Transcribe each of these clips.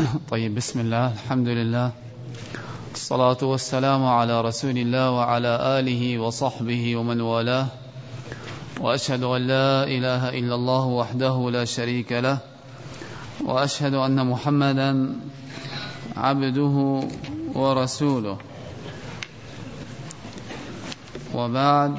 طيب، بسم الله، الحمد لله، الصلاة والسلام على رسول الله وعلى آله وصحبه ومن والاه، وأشهد أن لا إله إلا الله وحده لا شريك له، وأشهد أن محمدا عبده ورسوله، وبعد.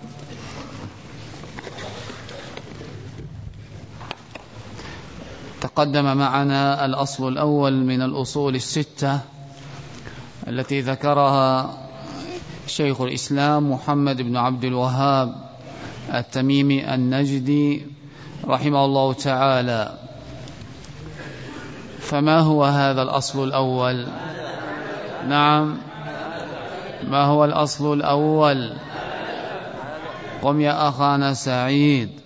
تقدم معنا الأصل الأول من الأصول الستة التي ذكرها شيخ الإسلام محمد بن عبد الوهاب التميمي النجدي رحمه الله تعالى. فما هو هذا الأصل الأول؟ نعم، ما هو الأصل الأول؟ قم يا أخانا سعيد.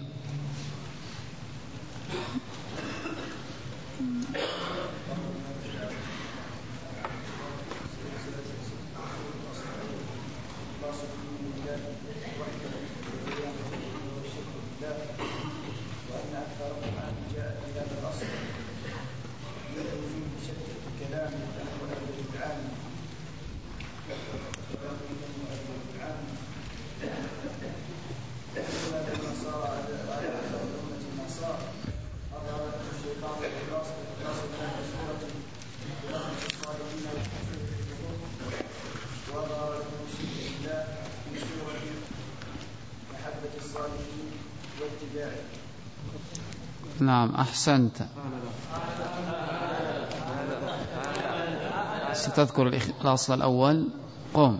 نعم، أحسنت. ستذكر الأصل الأول. قم.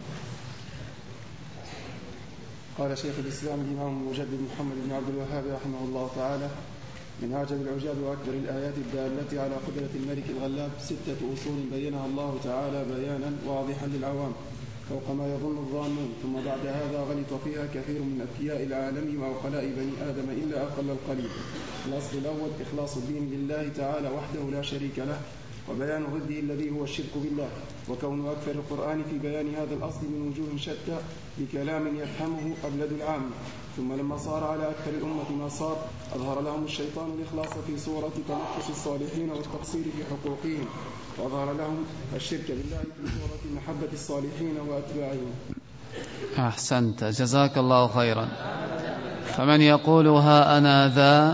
قال شيخ الإسلام الإمام المجدد محمد بن عبد الوهاب رحمه الله تعالى: من أعجب العجاب وأكبر الآيات الدالة على قدرة الملك الغلاب 6 أصول بينها الله تعالى بيانا واضحا للعوام فوق ما يظن الظانون، ثم بعد هذا غلط فيها كثير من أذكياء العالم وعقلاء بني آدم إلا أقل القليل. الأصل الأول: إخلاص الدين لله تعالى وحده لا شريك له، وبيان ضده الذي هو الشرك بالله، وكون أكثر القرآن في بيان هذا الأصل من وجوه شتى بكلام يفهمه أبلد العام. ثم لما صار على أكثر الأمة ما صار، أظهر لهم الشيطان الإخلاص في صورة تنقص الصالحين والتقصير في حقوقهم، وأظهر لهم الشرك بالله في صورة محبة الصالحين وأتباعهم. أحسنت، جزاك الله خيرا. فمن يقول ها أنا ذا؟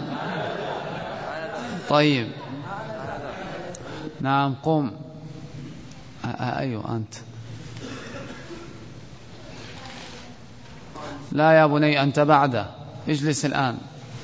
طيب، نعم، قم. أيوة أنت. لا يا بني، أنت بعده، اجلس الآن.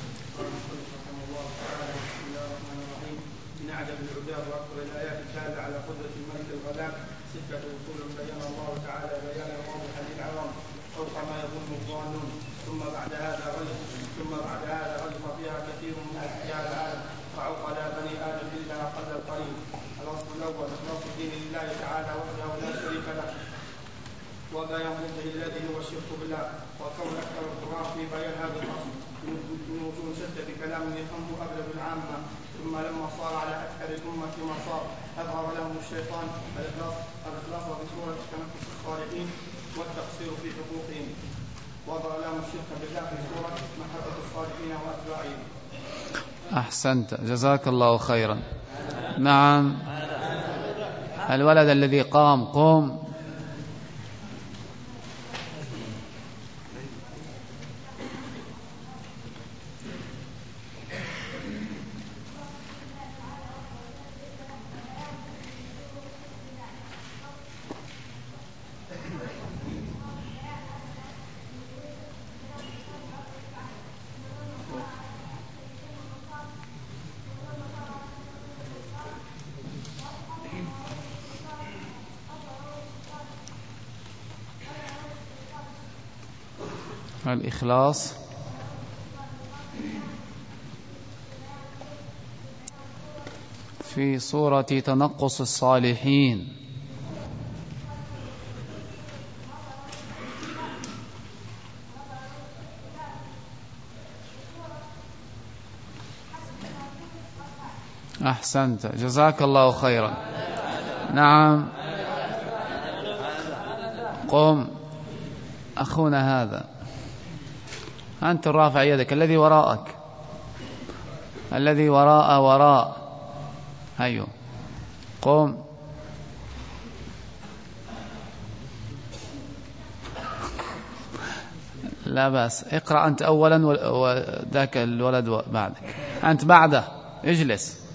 من أعجب العجاب وأكبر الآيات الدالة على قدرة الملك الغلاب 6 أصول بينها الله تعالى بيانا واضحا للعوام فوق ما يظن الظانون، ثم بعد هذا غلط فيها كثير من أذكياء العالم وعقلاء بني آدم إلا أقل القليل. الأصل الأول: إخلاص الدين لله تعالى وحده لا شريك له، وبيان ضده الذي هو الشرك بالله، وكون أكثر القرآن في بيان هذا الأصل من وجوه شتى بكلام يفهمه أبلد العامة. ثم لما صار على أكثر الأمة ما صار، أظهر لهم الشيطان الإخلاص بصورة تنقص الصالحين والتقصير في حقوقهم، وأظهر لهم الشرك بالله في صورة محبة الصالحين وأتباعهم. أحسنت، جزاك الله خيرا. نعم، الولد الذي قام، قم. الإخلاص في صورة تنقص الصالحين. أحسنت، جزاك الله خيرا. نعم، قم أخونا هذا، أنت الرافع يدك، الذي وراءك، الذي وراء. أيوه، قم. لا بأس، اقرأ أنت أولا وذاك الولد بعدك. أنت بعده، اجلس.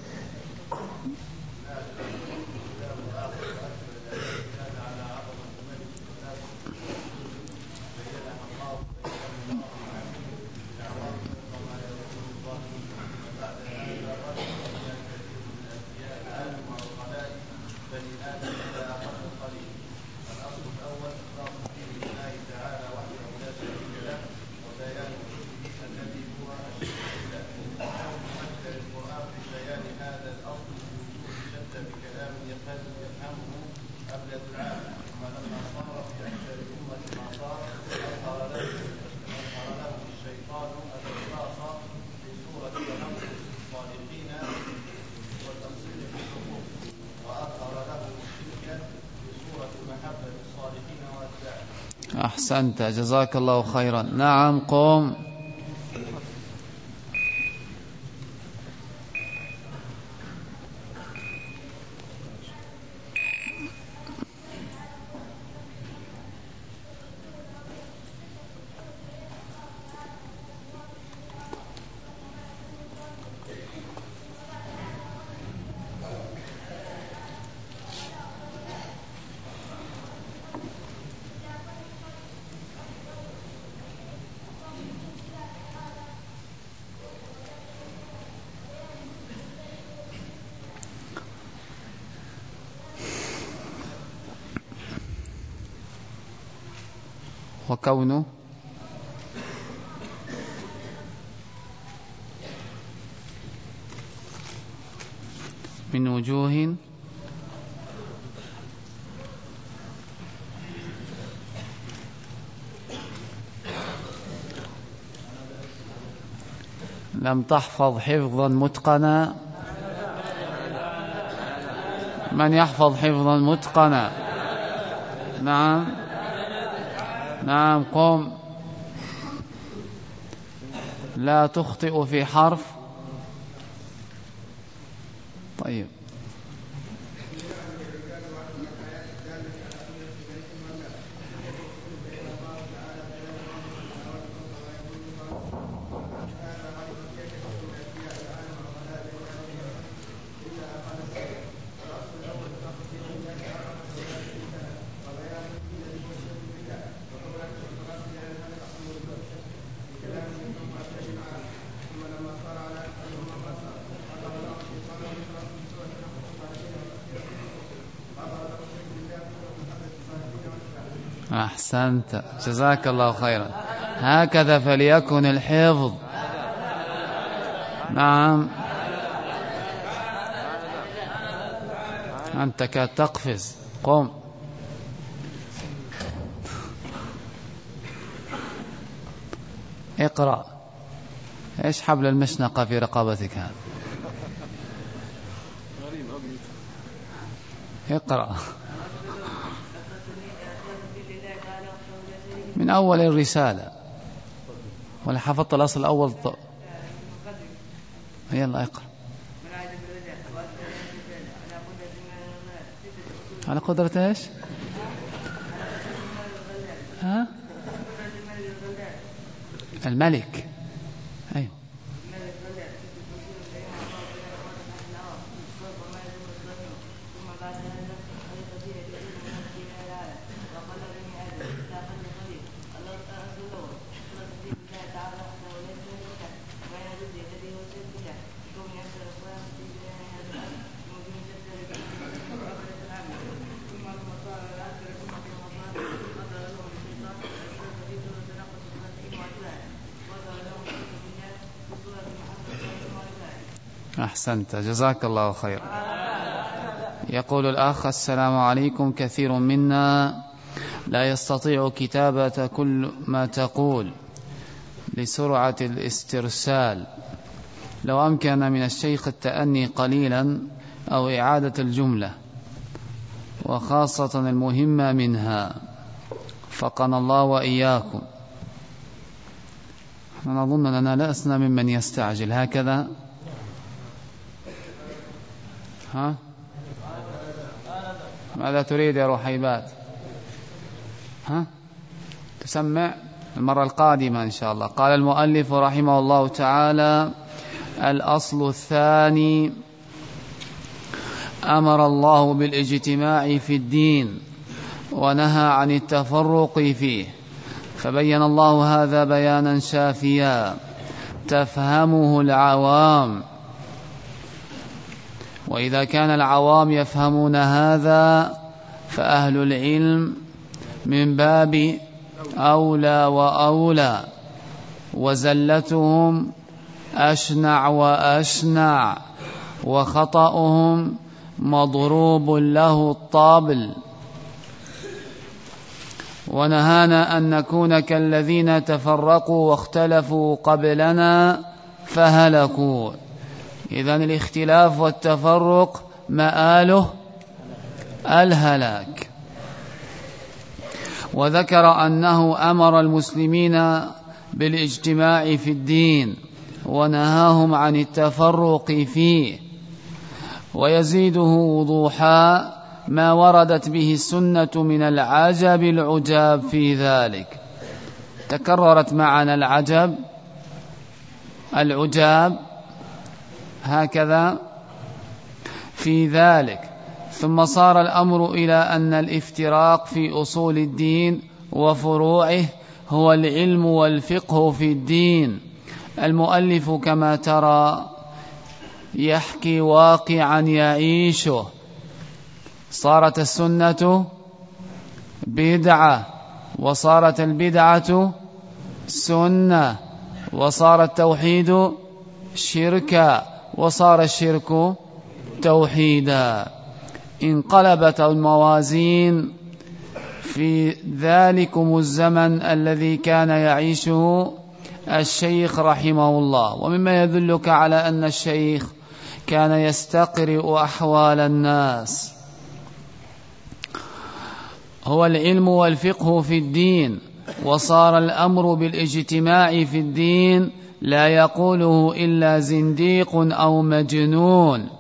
أحسنت، جزاك الله خيرا. نعم قم. وكونه من وجوه لم تحفظ حفظا متقنا. من يحفظ حفظا متقنا؟ نعم نعم قم. لا تخطئ في حرف. طيب أحسنت، جزاك الله خيرا. هكذا فليكن الحفظ. نعم أنت كتقفز. قم. اقرأ. ايش حبل المشنقة في رقبتك هذا؟ اقرأ من أول الرسالة، ولا حفظت الأصل الأول؟ يلا اقرأ. على قدرة ايش؟ ها؟ الملك. أيوه. أحسنت، جزاك الله خير. يقول الأخ: السلام عليكم. كثير منا لا يستطيع كتابة كل ما تقول لسرعة الاسترسال، لو أمكن من الشيخ التأني قليلا أو إعادة الجملة وخاصة المهمة منها، فقنا الله وإياكم. أنا أظن أننا لسنا ممن يستعجل هكذا. ها؟ ماذا تريد يا رحيبات؟ تسمع المرة القادمة إن شاء الله. قال المؤلف رحمه الله تعالى: الأصل الثاني: أمر الله بالاجتماع في الدين ونهى عن التفرق فيه، فبين الله هذا بيانا شافيا تفهمه العوام. وإذا كان العوام يفهمون هذا فأهل العلم من باب أولى وأولى، وزلتهم أشنع وأشنع، وخطأهم مضروب له الطابل. ونهانا أن نكون كالذين تفرقوا واختلفوا قبلنا فهلكوا. إذن الاختلاف والتفرق مآله الهلاك. وذكر أنه أمر المسلمين بالاجتماع في الدين ونهاهم عن التفرق فيه. ويزيده وضوحا ما وردت به السنة من العجب العجاب في ذلك. تكررت معنا العجاب هكذا في ذلك. ثم صار الأمر إلى أن الافتراق في أصول الدين وفروعه هو العلم والفقه في الدين. المؤلف كما ترى يحكي واقعا يعيشه. صارت السنة بدعة، وصارت البدعة سنة، وصار التوحيد شركا، وصار الشرك توحيدا. انقلبت الموازين في ذلكم الزمن الذي كان يعيشه الشيخ رحمه الله. ومما يدلك على أن الشيخ كان يستقرئ أحوال الناس هو العلم والفقه في الدين. وصار الأمر بالاجتماع في الدين لا يقوله إلا زنديق أو مجنون.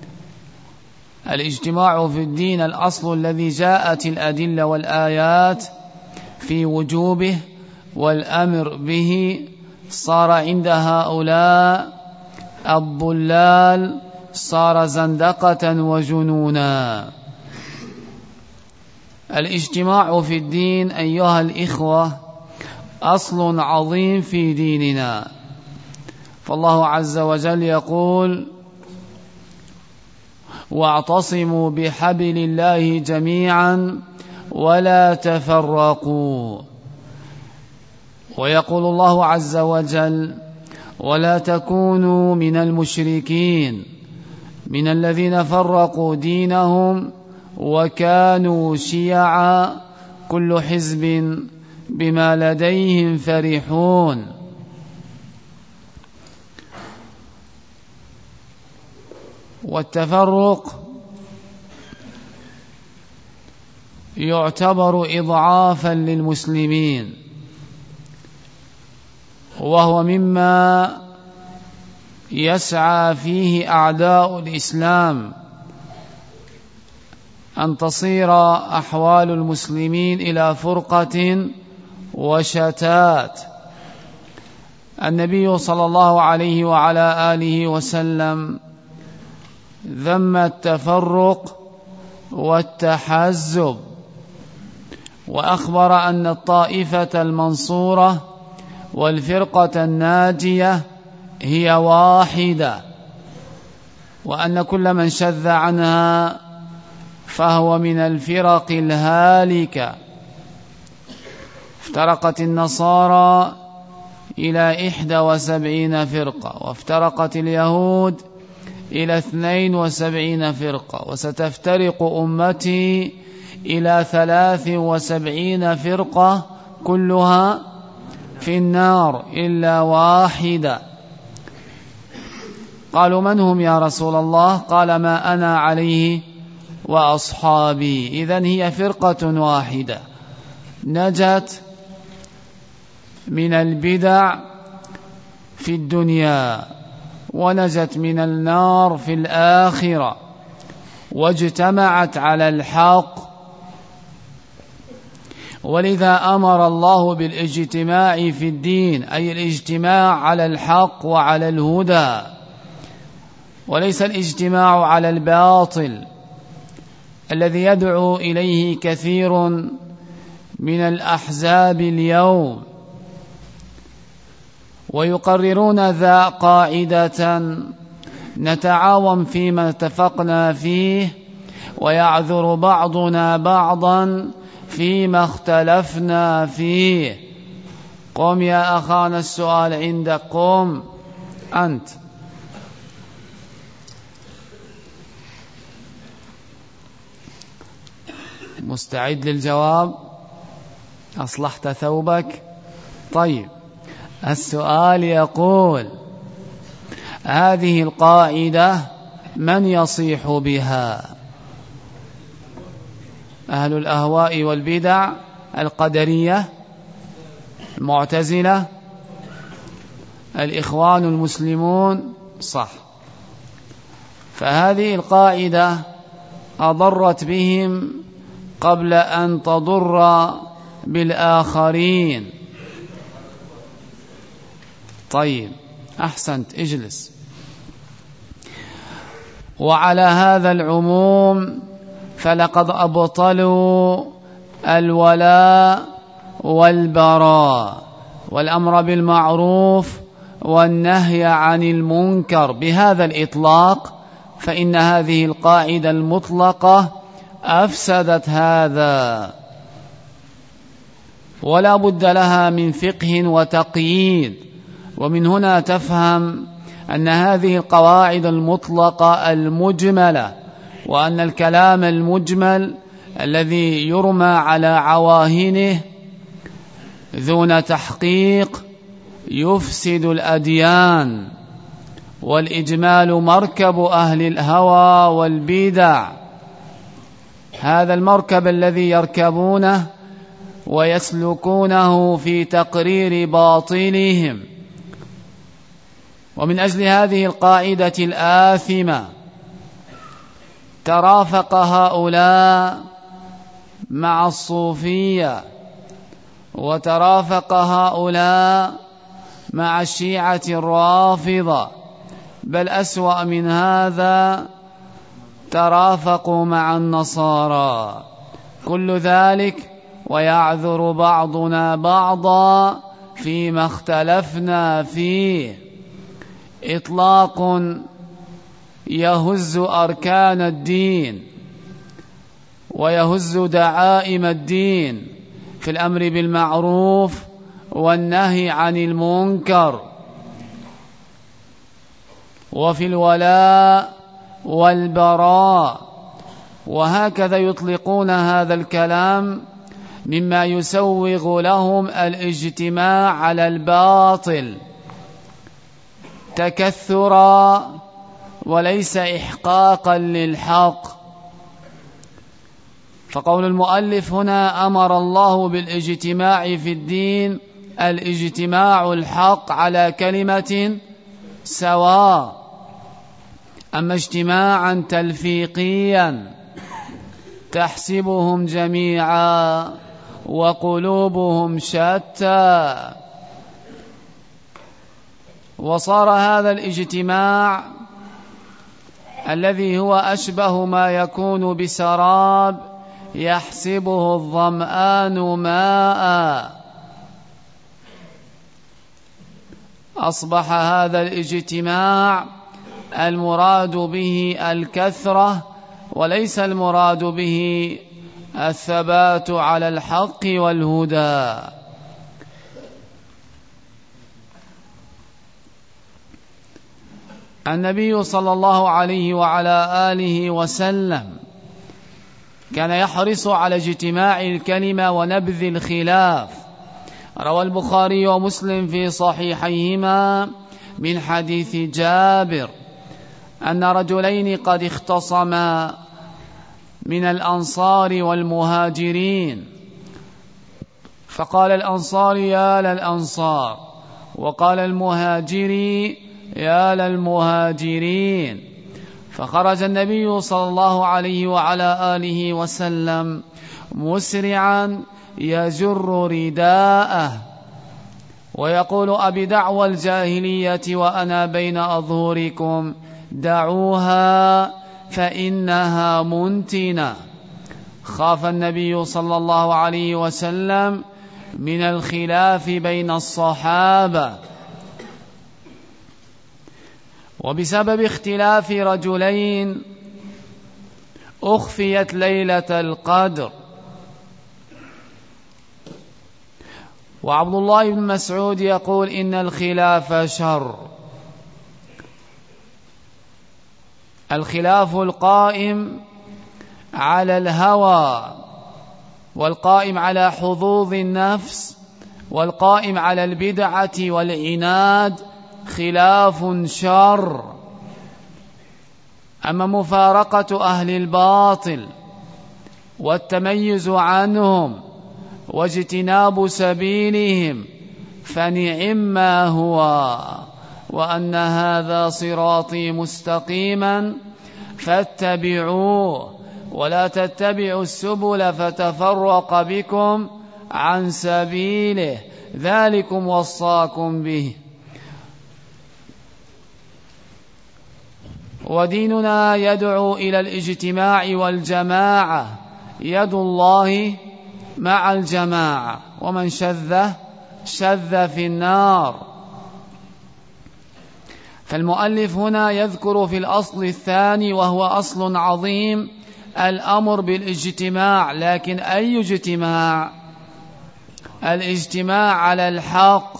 الاجتماع في الدين الأصل الذي جاءت الأدلة والآيات في وجوبه والأمر به صار عند هؤلاء الضلال صار زندقة وجنونا. الاجتماع في الدين أيها الإخوة أصل عظيم في ديننا. فالله عز وجل يقول: واعتصموا بحبل الله جميعا ولا تفرقوا. ويقول الله عز وجل: ولا تكونوا من المشركين من الذين فرقوا دينهم وكانوا شيعا كل حزب بما لديهم فرحون. والتفرق يعتبر إضعافا للمسلمين، وهو مما يسعى فيه أعداء الإسلام أن تصير أحوال المسلمين إلى فرقة وشتات. النبي صلى الله عليه وعلى آله وسلم ذم التفرق والتحزب، وأخبر أن الطائفة المنصورة والفرقة الناجية هي واحدة، وأن كل من شذ عنها فهو من الفرق الهالكة. افترقت النصارى إلى 71 فرقة، وافترقت اليهود إلى 72 فرقة، وستفترق أمتي إلى 73 فرقة كلها في النار إلا واحدة. قالوا: من هم يا رسول الله؟ قال: ما أنا عليه وأصحابي. إذن هي فرقة واحدة نجت من البدع في الدنيا ونجت من النار في الآخرة. واجتمعت على الحق، ولذا أمر الله بالاجتماع في الدين، أي الاجتماع على الحق وعلى الهدى، وليس الاجتماع على الباطل الذي يدعو إليه كثير من الأحزاب اليوم، ويقررون ذا قاعدة: نتعاون فيما اتفقنا فيه ويعذر بعضنا بعضا فيما اختلفنا فيه. قم يا أخانا، السؤال عندك، قم أنت. مستعد للجواب؟ أصلحت ثوبك؟ طيب، السؤال يقول: هذه القاعدة من يصيح بها؟ أهل الأهواء والبدع، القدرية، المعتزلة، الإخوان المسلمون؟ صح. فهذه القاعدة أضرت بهم قبل أن تضر بالآخرين. طيب، أحسنت، اجلس. وعلى هذا العموم فلقد أبطلوا الولاء والبراء والأمر بالمعروف والنهي عن المنكر بهذا الإطلاق، فإن هذه القاعدة المطلقة أفسدت هذا، ولا بد لها من فقه وتقييد. ومن هنا تفهم أن هذه القواعد المطلقة المجملة، وأن الكلام المجمل الذي يرمى على عواهنه دون تحقيق يفسد الأديان، والإجمال مركب أهل الهوى والبدع، هذا المركب الذي يركبونه ويسلكونه في تقرير باطلهم. ومن أجل هذه القاعدة الآثمة ترافق هؤلاء مع الصوفية، وترافق هؤلاء مع الشيعة الرافضة، بل أسوأ من هذا ترافقوا مع النصارى. كل ذلك ويعذر بعضنا بعضا فيما اختلفنا فيه. إطلاق يهز أركان الدين ويهز دعائم الدين في الأمر بالمعروف والنهي عن المنكر، وفي الولاء والبراء، وهكذا يطلقون هذا الكلام مما يسوغ لهم الاجتماع على الباطل تكثرا وليس إحقاقا للحق. فقول المؤلف هنا: أمر الله بالاجتماع في الدين، الاجتماع الحق على كلمة سواء. أما اجتماعا تلفيقيا تحسبهم جميعا وقلوبهم شتى، وصار هذا الاجتماع الذي هو أشبه ما يكون بسراب يحسبه الظمآن ماء، أصبح هذا الاجتماع المراد به الكثرة، وليس المراد به الثبات على الحق والهدى. النبي صلى الله عليه وعلى آله وسلم كان يحرص على اجتماع الكلمة ونبذ الخلاف. روى البخاري ومسلم في صحيحيهما من حديث جابر أن رجلين قد اختصما من الأنصار والمهاجرين، فقال الأنصار: يا للأنصار، وقال المهاجري: يا للمهاجرين. فخرج النبي صلى الله عليه وعلى آله وسلم مسرعا يجر رداءه ويقول: أبدعوى الجاهلية وأنا بين أظهركم، دعوها فإنها منتنة. خاف النبي صلى الله عليه وسلم من الخلاف بين الصحابة، وبسبب اختلاف رجلين أخفيت ليلة القدر. وعبد الله بن مسعود يقول: إن الخلاف شر. الخلاف القائم على الهوى، والقائم على حظوظ النفس، والقائم على البدعة والعناد خلاف شر. أما مفارقة أهل الباطل والتميز عنهم واجتناب سبيلهم فنعم ما هو، وأن هذا صراطي مستقيما فاتبعوه ولا تتبعوا السبل فتفرق بكم عن سبيله، ذلكم وصاكم به. وديننا يدعو إلى الاجتماع والجماعة، يد الله مع الجماعة، ومن شذ في النار. فالمؤلف هنا يذكر في الأصل الثاني وهو أصل عظيم الأمر بالاجتماع، لكن أي اجتماع؟ الاجتماع على الحق،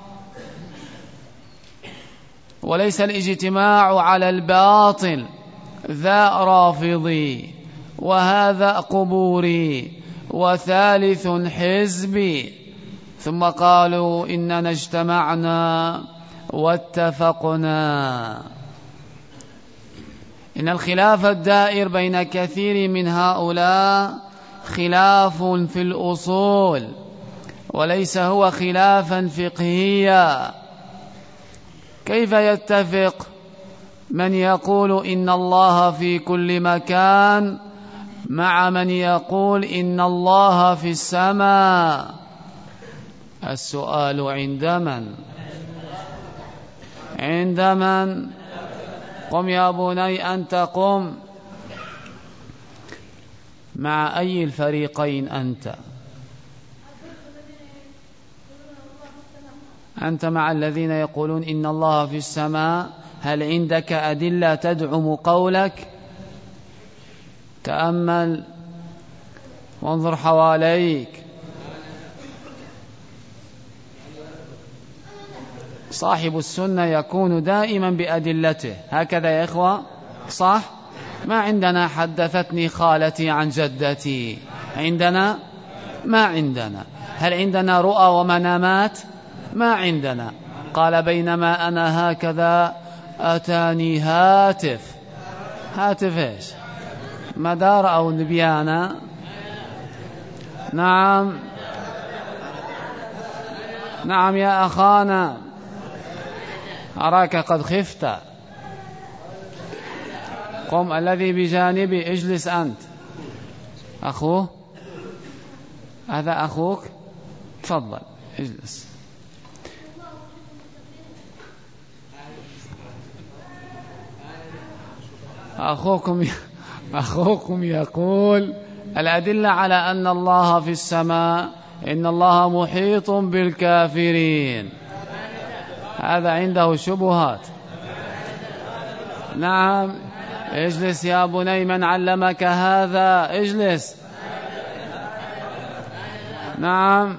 وليس الاجتماع على الباطل، ذا رافضي وهذا قبوري وثالث حزبي. ثم قالوا: إننا اجتمعنا واتفقنا. إن الخلاف الدائر بين كثير من هؤلاء خلاف في الأصول، وليس هو خلافا فقهيا. كيف يتفق من يقول إن الله في كل مكان مع من يقول إن الله في السماء؟ السؤال عند من؟ قم يا بني أنت قم. مع أي الفريقين أنت؟ أنت مع الذين يقولون إن الله في السماء. هل عندك أدلة تدعم قولك؟ تأمل وانظر حواليك. صاحب السنة يكون دائما بأدلته، هكذا يا إخوة، صح؟ ما عندنا حدثتني خالتي عن جدتي، عندنا؟ ما عندنا. هل عندنا رؤى ومنامات؟ ما عندنا. قال: بينما أنا هكذا أتاني هاتف إيش؟ مدار أو نبيانا؟ نعم يا أخانا، أراك قد خفت. قم، الذي بجانبي اجلس أنت. أخوه؟ هذا أخوك؟ تفضل اجلس. أخوكم يقول الأدلة على أن الله في السماء، إن الله محيط بالكافرين، هذا عنده شبهات. نعم اجلس يا بني، من علمك هذا؟ اجلس. نعم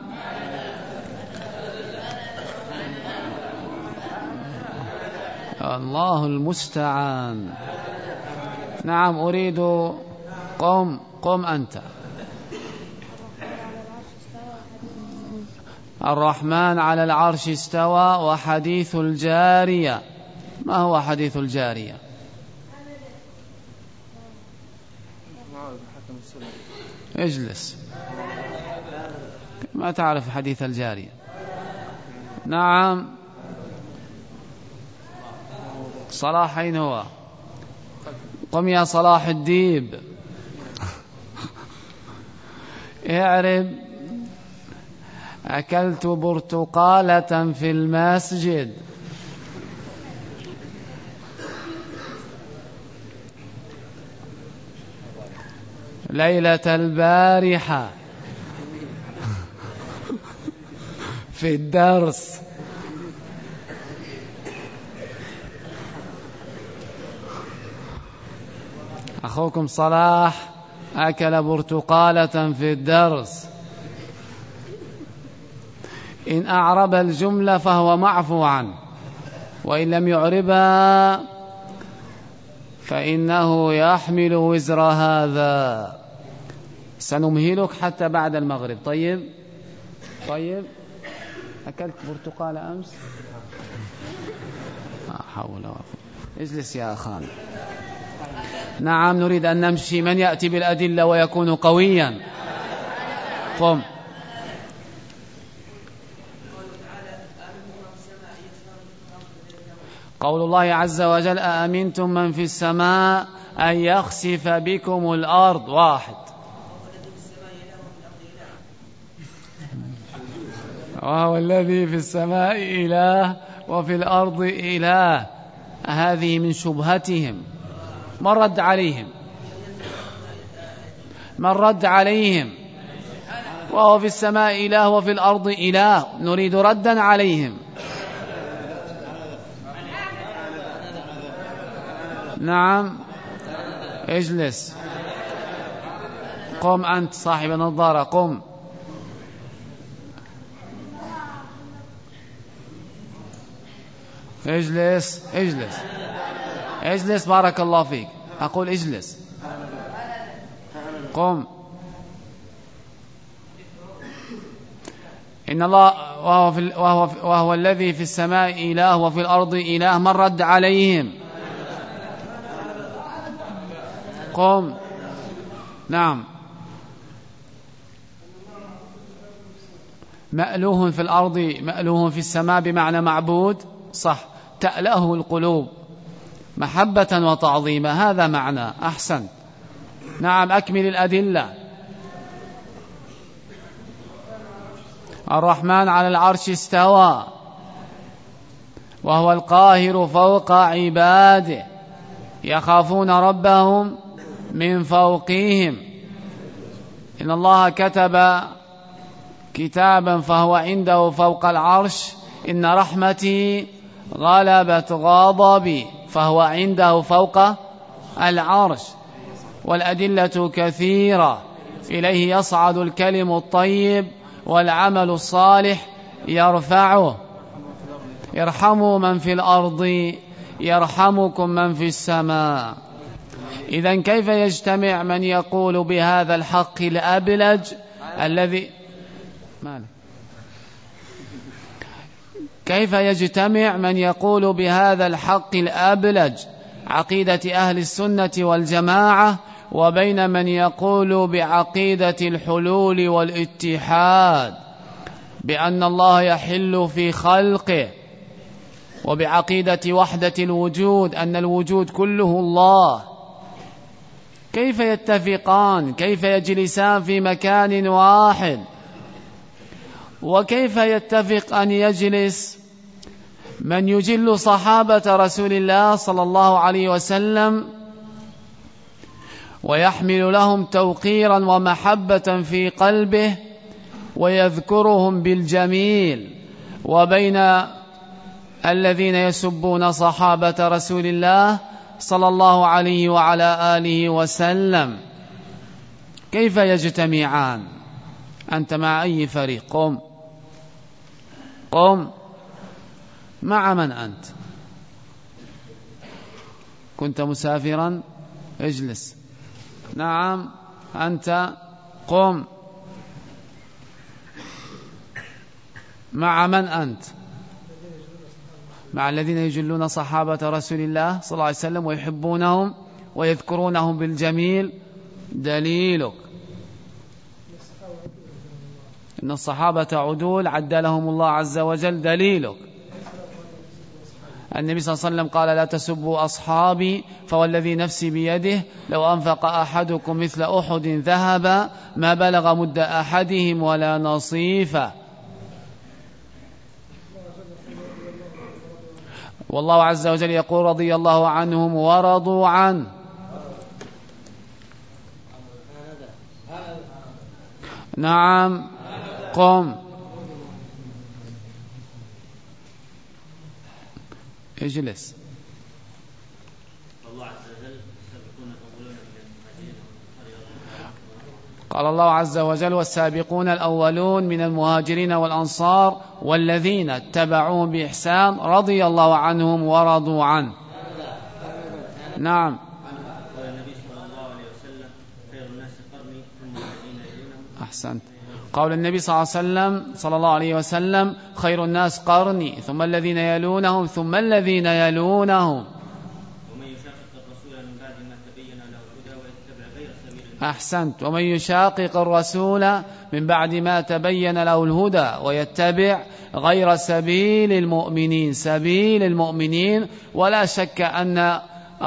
الله المستعان. نعم أريد. قم أنت. الرحمن على العرش استوى. وحديث الجارية، ما هو حديث الجارية؟ اجلس، ما تعرف حديث الجارية. نعم صلاحين هو. قم يا صلاح الديب. اعرب أكلت برتقالة في المسجد. ليلة البارحة في الدرس. أخوكم صلاح أكل برتقالة في الدرس. إن أعرب الجملة فهو معفو عنه، وإن لم يعربها فإنه يحمل وزر هذا. سنمهلك حتى بعد المغرب. طيب أكلت برتقال أمس؟ لا حول ولا قوة. اجلس يا أخان. نعم نريد أن نمشي. من يأتي بالأدلة ويكون قويا؟ قم. قول الله عز وجل أأمنتم من في السماء أن يخسف بكم الأرض. واحد. وهو الذي في السماء إله وفي الأرض إله. هذه من شبهتهم. من رد عليهم وهو في السماء إله وفي الأرض إله. نريد ردا عليهم. نعم اجلس. قم أنت صاحب النظارة. قم. اجلس بارك الله فيك. أقول اجلس. قم. إن الله وهو الذي في السماء إله وفي الأرض إله. من رد عليهم؟ قم. نعم. مألوه في الأرض مألوه في السماء بمعنى معبود. صح. تألهه القلوب محبة وتعظيما. هذا معنى. أحسن. نعم أكمل الأدلة. الرحمن على العرش استوى وهو القاهر فوق عباده يخافون ربهم من فوقهم. إن الله كتب كتابا فهو عنده فوق العرش. إن رحمتي غلبت غضبي فهو عنده فوق العرش. والأدلة كثيرة. إليه يصعد الكلم الطيب والعمل الصالح يرفعه. ارحموا من في الأرض يرحمكم من في السماء. إذن كيف يجتمع من يقول بهذا الحق الأبلج الذي كيف يجتمع من يقول بهذا الحق الأبلج عقيدة أهل السنة والجماعة وبين من يقول بعقيدة الحلول والاتحاد بأن الله يحل في خلقه، وبعقيدة وحدة الوجود أن الوجود كله الله؟ كيف يتفقان؟ كيف يجلسان في مكان واحد؟ وكيف يتفق أن يجلس من يجل صحابة رسول الله صلى الله عليه وسلم ويحمل لهم توقيرا ومحبة في قلبه ويذكرهم بالجميل، وبين الذين يسبون صحابة رسول الله صلى الله عليه وعلى آله وسلم؟ كيف يجتمعان؟ أنت مع أي فريق؟ قم. مع من أنت؟ كنت مسافرا؟ اجلس. نعم أنت. قم. مع من أنت؟ مع الذين يجلون صحابة رسول الله صلى الله عليه وسلم ويحبونهم ويذكرونهم بالجميل. دليلك إن الصحابة عدول عدلهم الله عز وجل. دليلك النبي صلى الله عليه وسلم قال لا تسبوا أصحابي فوالذي نفسي بيده لو أنفق أحدكم مثل أحد ذهبا ما بلغ مد أحدهم ولا نصيفه. والله عز وجل يقول رضي الله عنهم ورضوا عنه. نعم قم اجلس. قال الله عز وجل والسابقون الأولون من المهاجرين والأنصار والذين اتبعوهم بإحسان رضي الله عنهم ورضوا عنه. نعم. أحسنت. قول النبي صلى الله عليه وسلم خير الناس قرني ثم الذين يلونهم ثم الذين يلونهم. أحسنت. ومن يشاقق الرسول من بعد ما تبين له الهدى ويتبع غير سبيل المؤمنين. سبيل المؤمنين ولا شك أن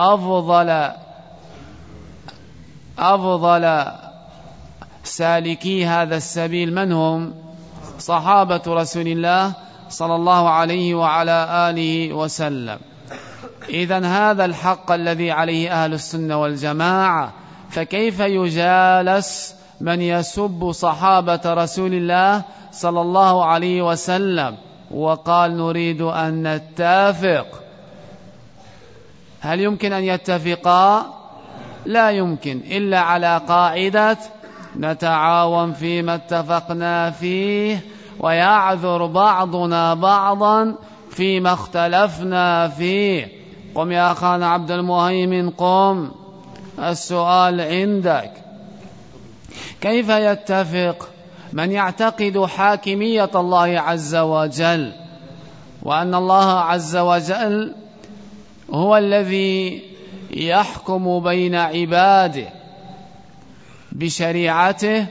أفضل سالكي هذا السبيل من هم؟ صحابة رسول الله صلى الله عليه وعلى آله وسلم. إذن هذا الحق الذي عليه أهل السنة والجماعة، فكيف يجالس من يسب صحابة رسول الله صلى الله عليه وسلم وقال نريد أن نتفق؟ هل يمكن أن يتفقا؟ لا يمكن إلا على قاعدة نتعاون فيما اتفقنا فيه ويعذر بعضنا بعضا فيما اختلفنا فيه. قم يا أخانا عبد المهيمن قم، السؤال عندك. كيف يتفق من يعتقد حاكمية الله عز وجل وأن الله عز وجل هو الذي يحكم بين عباده بشريعته،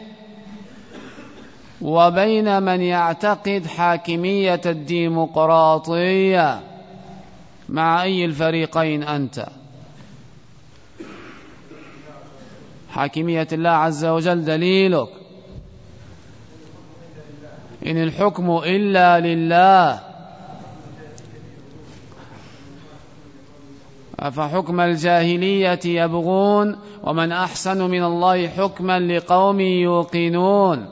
وبين من يعتقد حاكمية الديمقراطية؟ مع أي الفريقين أنت؟ حاكمية الله عز وجل دليلك إن الحكم إلا لله، أفحكم الجاهلية يبغون ومن أحسن من الله حكما لقوم يوقنون.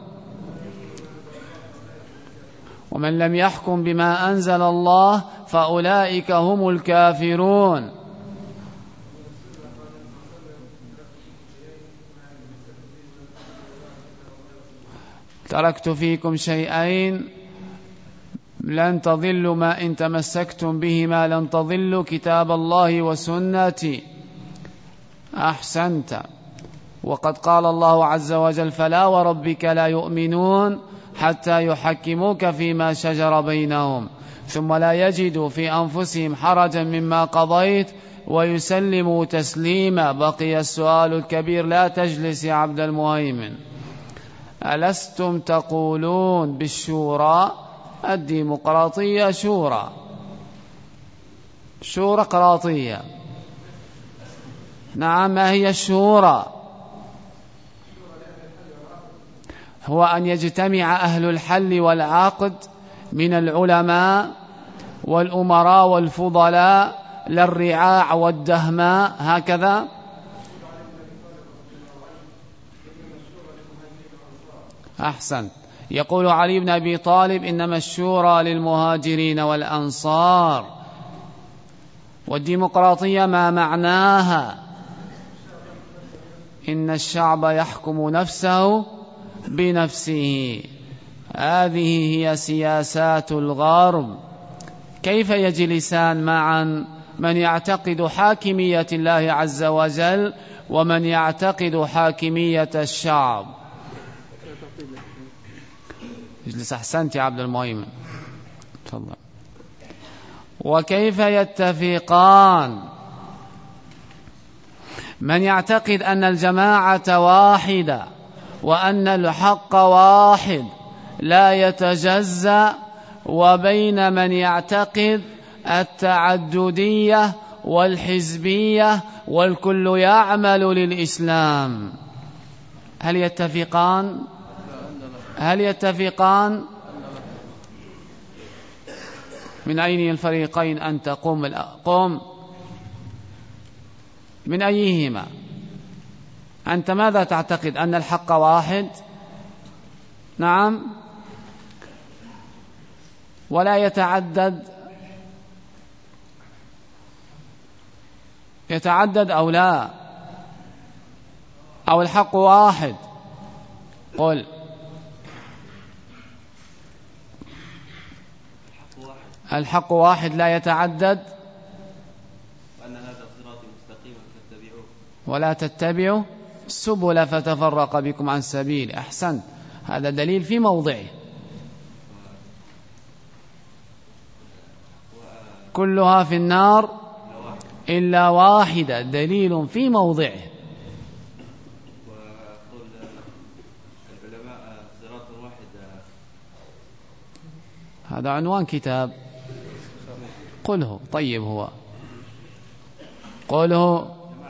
ومن لم يحكم بما أنزل الله فأولئك هم الكافرون. تركت فيكم شيئين لن تضلوا ما إن تمسكتم بهما، لن تضلوا كتاب الله وسنتي. أحسنت. وقد قال الله عز وجل فلا وربك لا يؤمنون حتى يحكموك فيما شجر بينهم ثم لا يجدوا في أنفسهم حرجا مما قضيت ويسلموا تسليما. بقي السؤال الكبير، لا تجلس يا عبد المهيمن. ألستم تقولون بالشورى؟ الديمقراطية شورى قراطية. نعم. ما هي الشورى؟ هو أن يجتمع أهل الحل والعقد من العلماء والأمراء والفضلاء للرعاع والدهماء، هكذا. أحسن. يقول علي بن أبي طالب إنما الشورى للمهاجرين والأنصار. والديمقراطية ما معناها؟ إن الشعب يحكم نفسه بنفسه. هذه هي سياسات الغرب. كيف يجلسان معا من يعتقد حاكمية الله عز وجل ومن يعتقد حاكمية الشعب؟ اجلس. أحسنت يا عبد المهيمن، تفضل. وكيف يتفقان؟ من يعتقد أن الجماعة واحدة وأن الحق واحد لا يتجزأ، وبين من يعتقد التعددية والحزبية والكل يعمل للإسلام. هل يتفقان؟ من أي الفريقين أنت؟ قم من أيهما؟ أنت ماذا تعتقد؟ أن الحق واحد؟ نعم. ولا يتعدد أو لا؟ أو الحق واحد؟ قل. الحق واحد لا يتعدد. وأن هذا صراطي مستقيما فاتبعوه ولا تتبعوا السبل فتفرق بكم عن سبيل. أحسنت، هذا دليل في موضعه. كلها في النار إلا واحدة، دليل في موضعه. وقول العلماء صراط واحد، هذا عنوان كتاب. قله. طيب هو قوله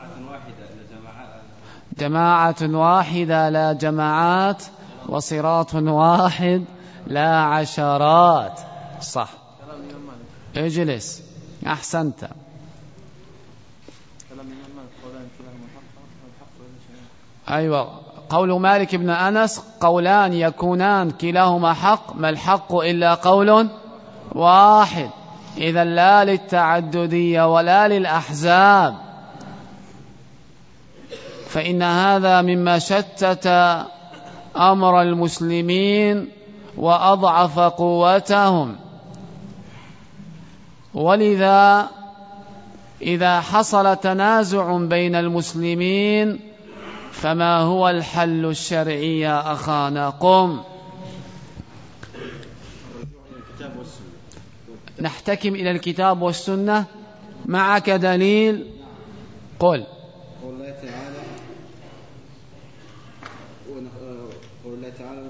جماعة واحدة لا جماعات، وصراط واحد لا عشرات. صح، اجلس. أحسنت. أيوة، قول مالك بن أنس قولان يكونان كلاهما حق، ما الحق إلا قول واحد. إذا لا للتعددية ولا للأحزاب، فإن هذا مما شتت أمر المسلمين وأضعف قوتهم. ولذا إذا حصل تنازع بين المسلمين فما هو الحل الشرعي يا أخانا؟ قم. نحتكم إلى الكتاب والسنة. معك دليل؟ قل. قول الله تعالى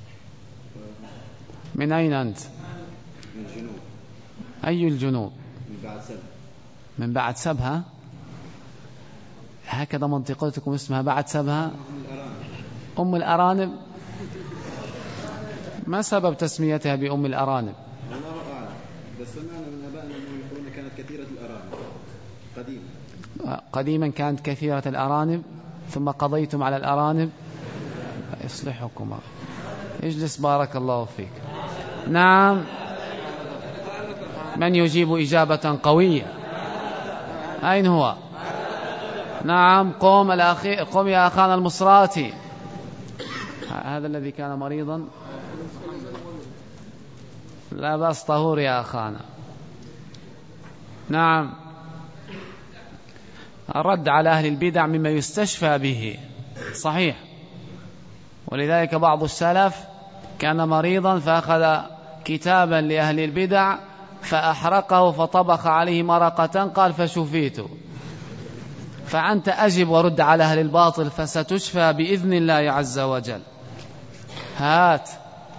من أين أنت؟ من الجنوب. أي الجنوب؟ من بعد سبها. هكذا منطقتكم اسمها بعد سبها؟ أم الأرانب. ما سبب تسميتها بأم الأرانب؟ الله أعلم، بس سمعنا من أبائنا أنهم يقولون كانت كثيرة الأرانب قديما كانت كثيرة الأرانب، ثم قضيتم على الأرانب. يصلحكما، اجلس بارك الله فيك. نعم، من يجيب إجابة قوية؟ أين هو؟ نعم، قم يا أخانا المصراتي. هذا الذي كان مريضا لا بأس، طهور يا أخانا. نعم، الرد على أهل البدع مما يستشفى به، صحيح. ولذلك بعض السلف كان مريضا فأخذ كتابا لأهل البدع فأحرقه فطبخ عليه مرقة، قال فشفيت. فأنت أجب ورد على أهل الباطل فستشفى بإذن الله عز وجل. هات.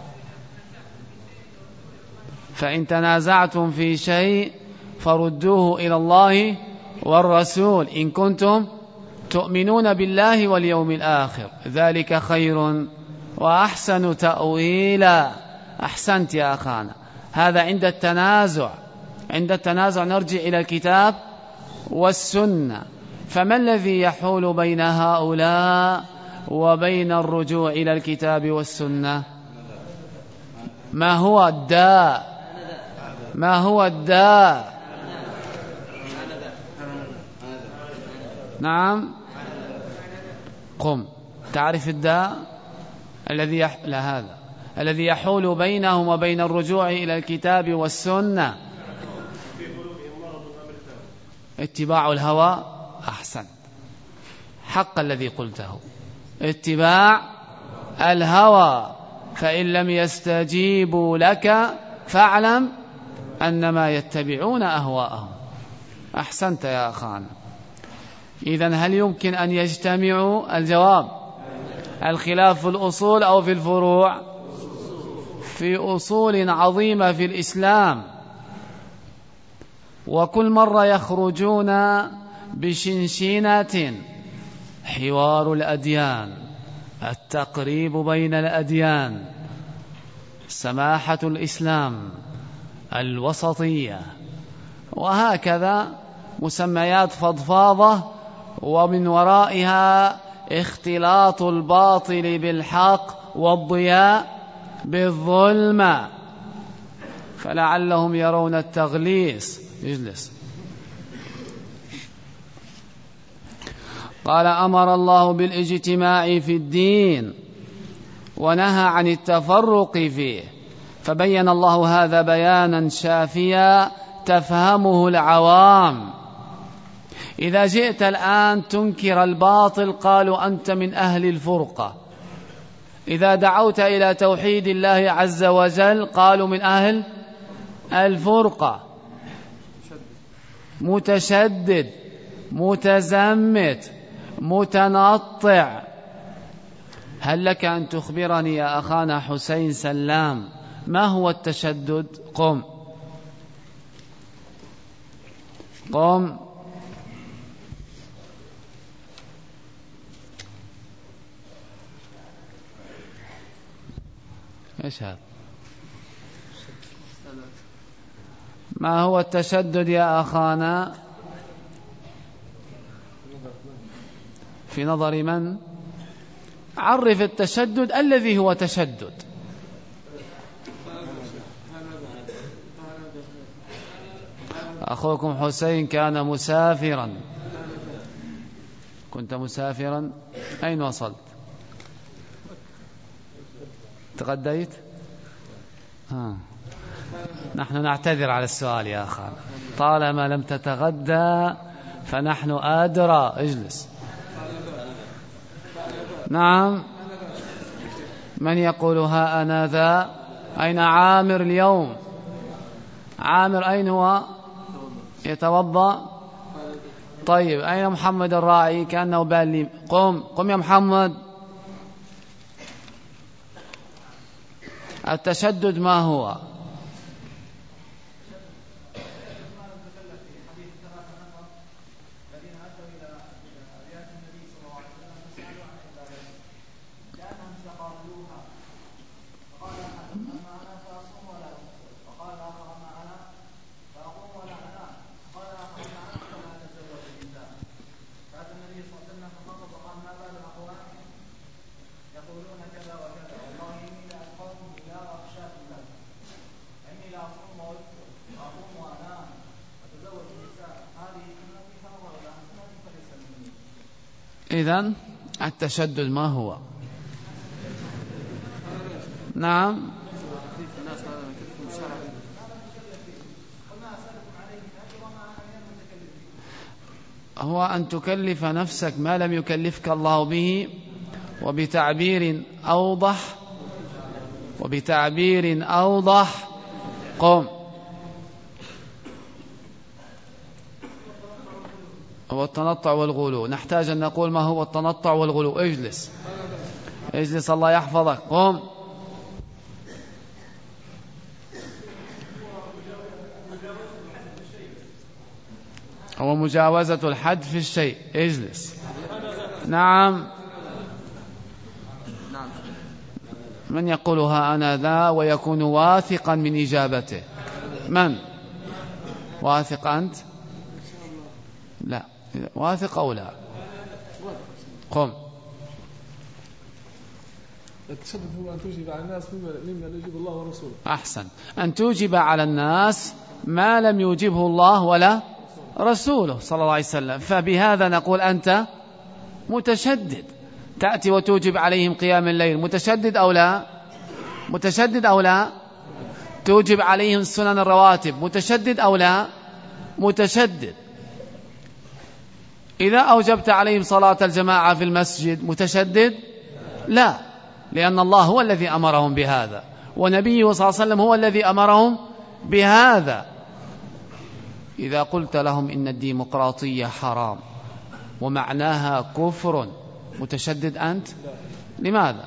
فإن تنازعتم في شيء فردوه إلى الله والرسول إن كنتم تؤمنون بالله واليوم الآخر، ذلك خير وأحسن تأويلا. أحسنت يا أخانا. هذا عند التنازع. عند التنازع نرجع إلى الكتاب والسنة. فما الذي يحول بين هؤلاء وبين الرجوع إلى الكتاب والسنة؟ ما هو الداء؟ ما هو الداء؟ نعم، قم. تعرف الداء الذي يحول بينهم وبين الرجوع إلى الكتاب والسنة؟ اتباع الهوى. أحسن، حق الذي قلته، اتباع الهوى. فإن لم يستجيبوا لك فاعلم أنما يتبعون أهواءهم. أحسنت يا أخانا. إذن هل يمكن أن يجتمعوا؟ الجواب: الخلاف في الأصول أو في الفروع؟ في أصول عظيمة في الإسلام. وكل مرة يخرجون بشنشينة. حوار الأديان، التقريب بين الأديان، سماحة الإسلام، الوسطية، وهكذا مسميات فضفاضة، ومن ورائها اختلاط الباطل بالحق والضياء بالظلمة، فلعلهم يرون التغليس. اجلس. قال: أمر الله بالاجتماع في الدين ونهى عن التفرق فيه، فبين الله هذا بيانا شافيا تفهمه العوام. إذا جئت الآن تنكر الباطل قالوا أنت من أهل الفرقة، إذا دعوت إلى توحيد الله عز وجل قالوا من أهل الفرقة. متشدد، متزمت، متنطع. هل لك أن تخبرني يا أخانا حسين سلام ما هو التشدد؟ قم قم. ايش هذا؟ ما هو التشدد يا أخانا في نظر من؟ عرف التشدد الذي هو تشدد. أخوكم حسين كان مسافرا. كنت مسافرا، أين وصلت؟ تغديت؟ نحن نعتذر على السؤال يا أخانا، طالما لم تتغدى فنحن أدرى. اجلس. نعم. من يقول ها أنا ذا؟ أين عامر اليوم؟ عامر أين هو؟ يتوضأ. طيب أين محمد الراعي؟ كأنه بالي. قم قم يا محمد. التشدد ما هو؟ إذن التشدد ما هو؟ نعم. هو أن تكلف نفسك ما لم يكلفك الله به، وبتعبير أوضح قم. هو التنطع والغلو. نحتاج أن نقول ما هو التنطع والغلو. اجلس اجلس الله يحفظك. قم. هو مجاوزة الحد في الشيء. اجلس. نعم. من يقولها أنا ذا ويكون واثقا من إجابته؟ من واثق؟ أنت؟ لا. واثق أو لا؟ قم. التشدد هو أن توجب على الناس مما لا يجيب الله ورسوله. أحسن. أن توجب على الناس ما لم يوجبه الله ولا رسوله صلى الله عليه وسلم، فبهذا نقول أنت متشدد. تأتي وتوجب عليهم قيام الليل، متشدد أو لا؟ متشدد أو لا؟ توجب عليهم السنن الرواتب، متشدد أو لا؟ متشدد. إذا أوجبت عليهم صلاة الجماعة في المسجد، متشدد؟ لا، لأن الله هو الذي أمرهم بهذا، ونبيه صلى الله عليه وسلم هو الذي أمرهم بهذا. إذا قلت لهم إن الديمقراطية حرام ومعناها كفر، متشدد أنت؟ لماذا؟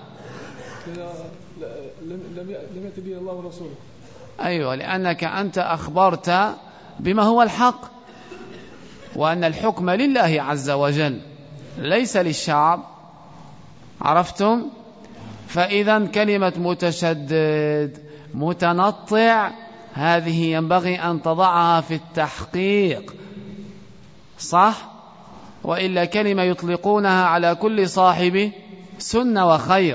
لم يأتي به الله ورسوله. أيوة، لأنك أنت أخبرت بما هو الحق، وأن الحكم لله عز وجل ليس للشعب. عرفتم؟ فإذا كلمة متشدد متنطع هذه ينبغي أن تضعها في التحقيق، صح؟ وإلا كلمة يطلقونها على كل صاحب سنة وخير.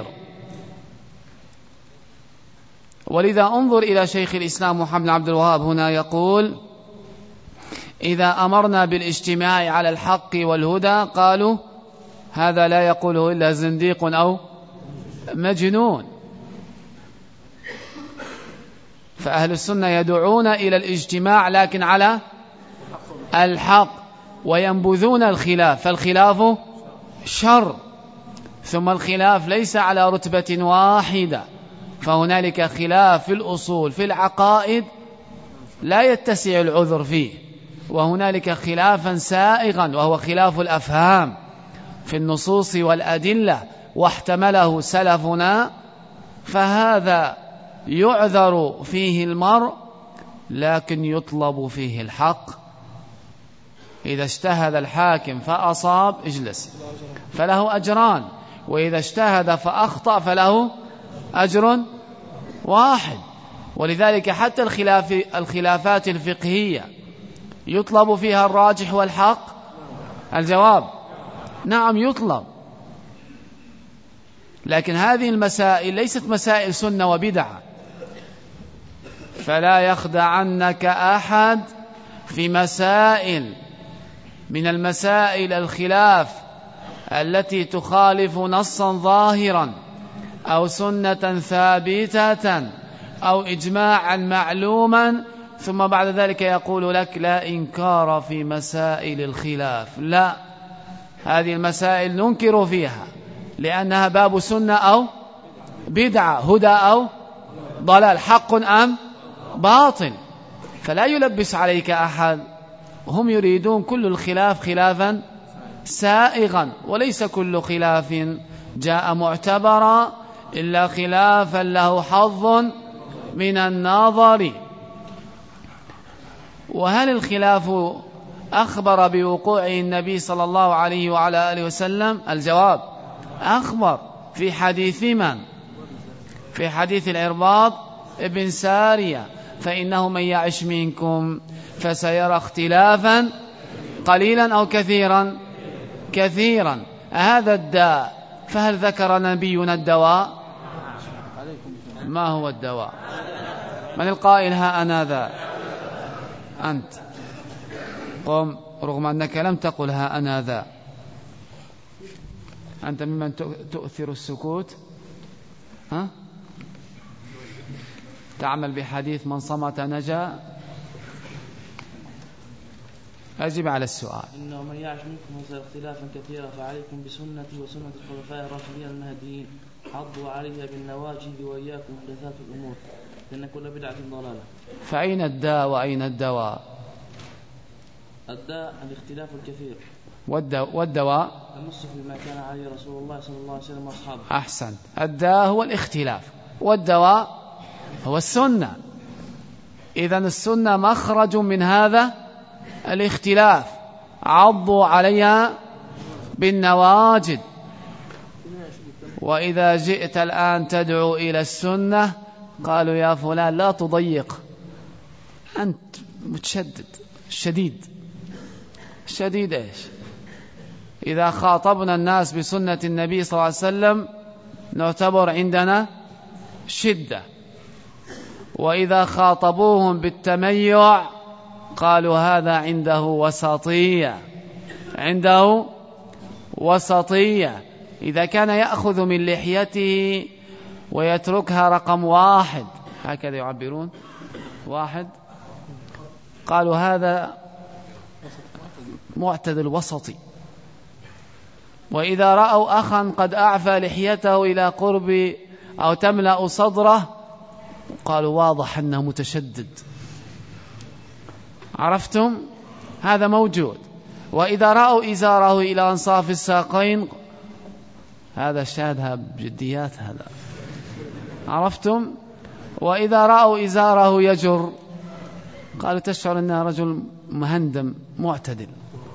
ولذا انظر إلى شيخ الإسلام محمد بن عبد الوهاب هنا يقول: إذا أمرنا بالاجتماع على الحق والهدى قالوا هذا لا يقوله إلا زنديق أو مجنون. فأهل السنة يدعون إلى الاجتماع لكن على الحق، وينبذون الخلاف، فالخلاف شر. ثم الخلاف ليس على رتبة واحدة، فهنالك خلاف في الأصول في العقائد لا يتسع العذر فيه، وهنالك خلافا سائغا وهو خلاف الأفهام في النصوص والأدلة واحتمله سلفنا، فهذا يعذر فيه المرء لكن يطلب فيه الحق. إذا اجتهد الحاكم فأصاب اجلس فله أجران، وإذا اجتهد فأخطأ فله أجر واحد. ولذلك حتى الخلافات الفقهية يطلب فيها الراجح والحق. الجواب نعم يطلب، لكن هذه المسائل ليست مسائل سنة وبدعة، فلا يخدعنك أحد في مسائل من المسائل الخلاف التي تخالف نصا ظاهرا أو سنة ثابتة أو إجماعا معلوما، ثم بعد ذلك يقول لك لا إنكار في مسائل الخلاف. لا، هذه المسائل ننكر فيها لأنها باب سنة أو بدعة، هدى أو ضلال، حق أم باطل. فلا يلبس عليك أحد. هم يريدون كل الخلاف خلافا سائغا، وليس كل خلاف جاء معتبرا إلا خلافا له حظ من النظر. وهل الخلاف أخبر بوقوع النبي صلى الله عليه وعلى آله وسلم؟ الجواب أخبر في حديث من؟ في حديث العرباض ابن سارية: فإنه من يعش منكم فسيرى اختلافا قليلا أو كثيرا كثيرا. هذا الداء، فهل ذكر نبينا الدواء؟ ما هو الدواء؟ من القائل ها أنا ذا؟ أنت قم، رغم أنك لم تقل ها أنا ذا. أنت ممن تؤثر السكوت، ها؟ تعمل بحديث من صمت نجا. أجب على السؤال. إنه من يعش منكم فسيرى اختلافا كثيرا فعليكم بسنتي وسنة الخلفاء الراشدين المهديين، حضوا عليها بالنواجذ وإياكم محدثات الأمور لأن كل بدعة ضلالة. فأين الداء وأين الدواء؟ الداء الاختلاف الكثير، والدواء النص فيما كان عليه رسول الله صلى الله عليه وسلم وأصحابه. أحسن. الداء هو الاختلاف والدواء هو السنة. إذن السنة مخرج من هذا الاختلاف، عضوا عليها بالنواجد. وإذا جئت الآن تدعو إلى السنة قالوا يا فلان لا تضيق، أنت متشدد شديد. شديد إيش؟ إذا خاطبنا الناس بسنة النبي صلى الله عليه وسلم نعتبر عندنا شدة، وإذا خاطبوهم بالتميع قالوا هذا عنده وسطية، عنده وسطية. إذا كان يأخذ من لحيته ويتركها رقم 1، هكذا يعبرون 1، قالوا هذا معتدل وسطي. وإذا رأوا أخا قد أعفى لحيته إلى قرب أو تملأ صدره قالوا واضح أنه متشدد. عرفتم؟ هذا موجود. وإذا رأوا إزاره إلى أنصاف الساقين هذا شادها بجديات هذا. عرفتم؟ وإذا رأوا إزاره يجر قالوا تشعر أنه رجل مهندم معتدل.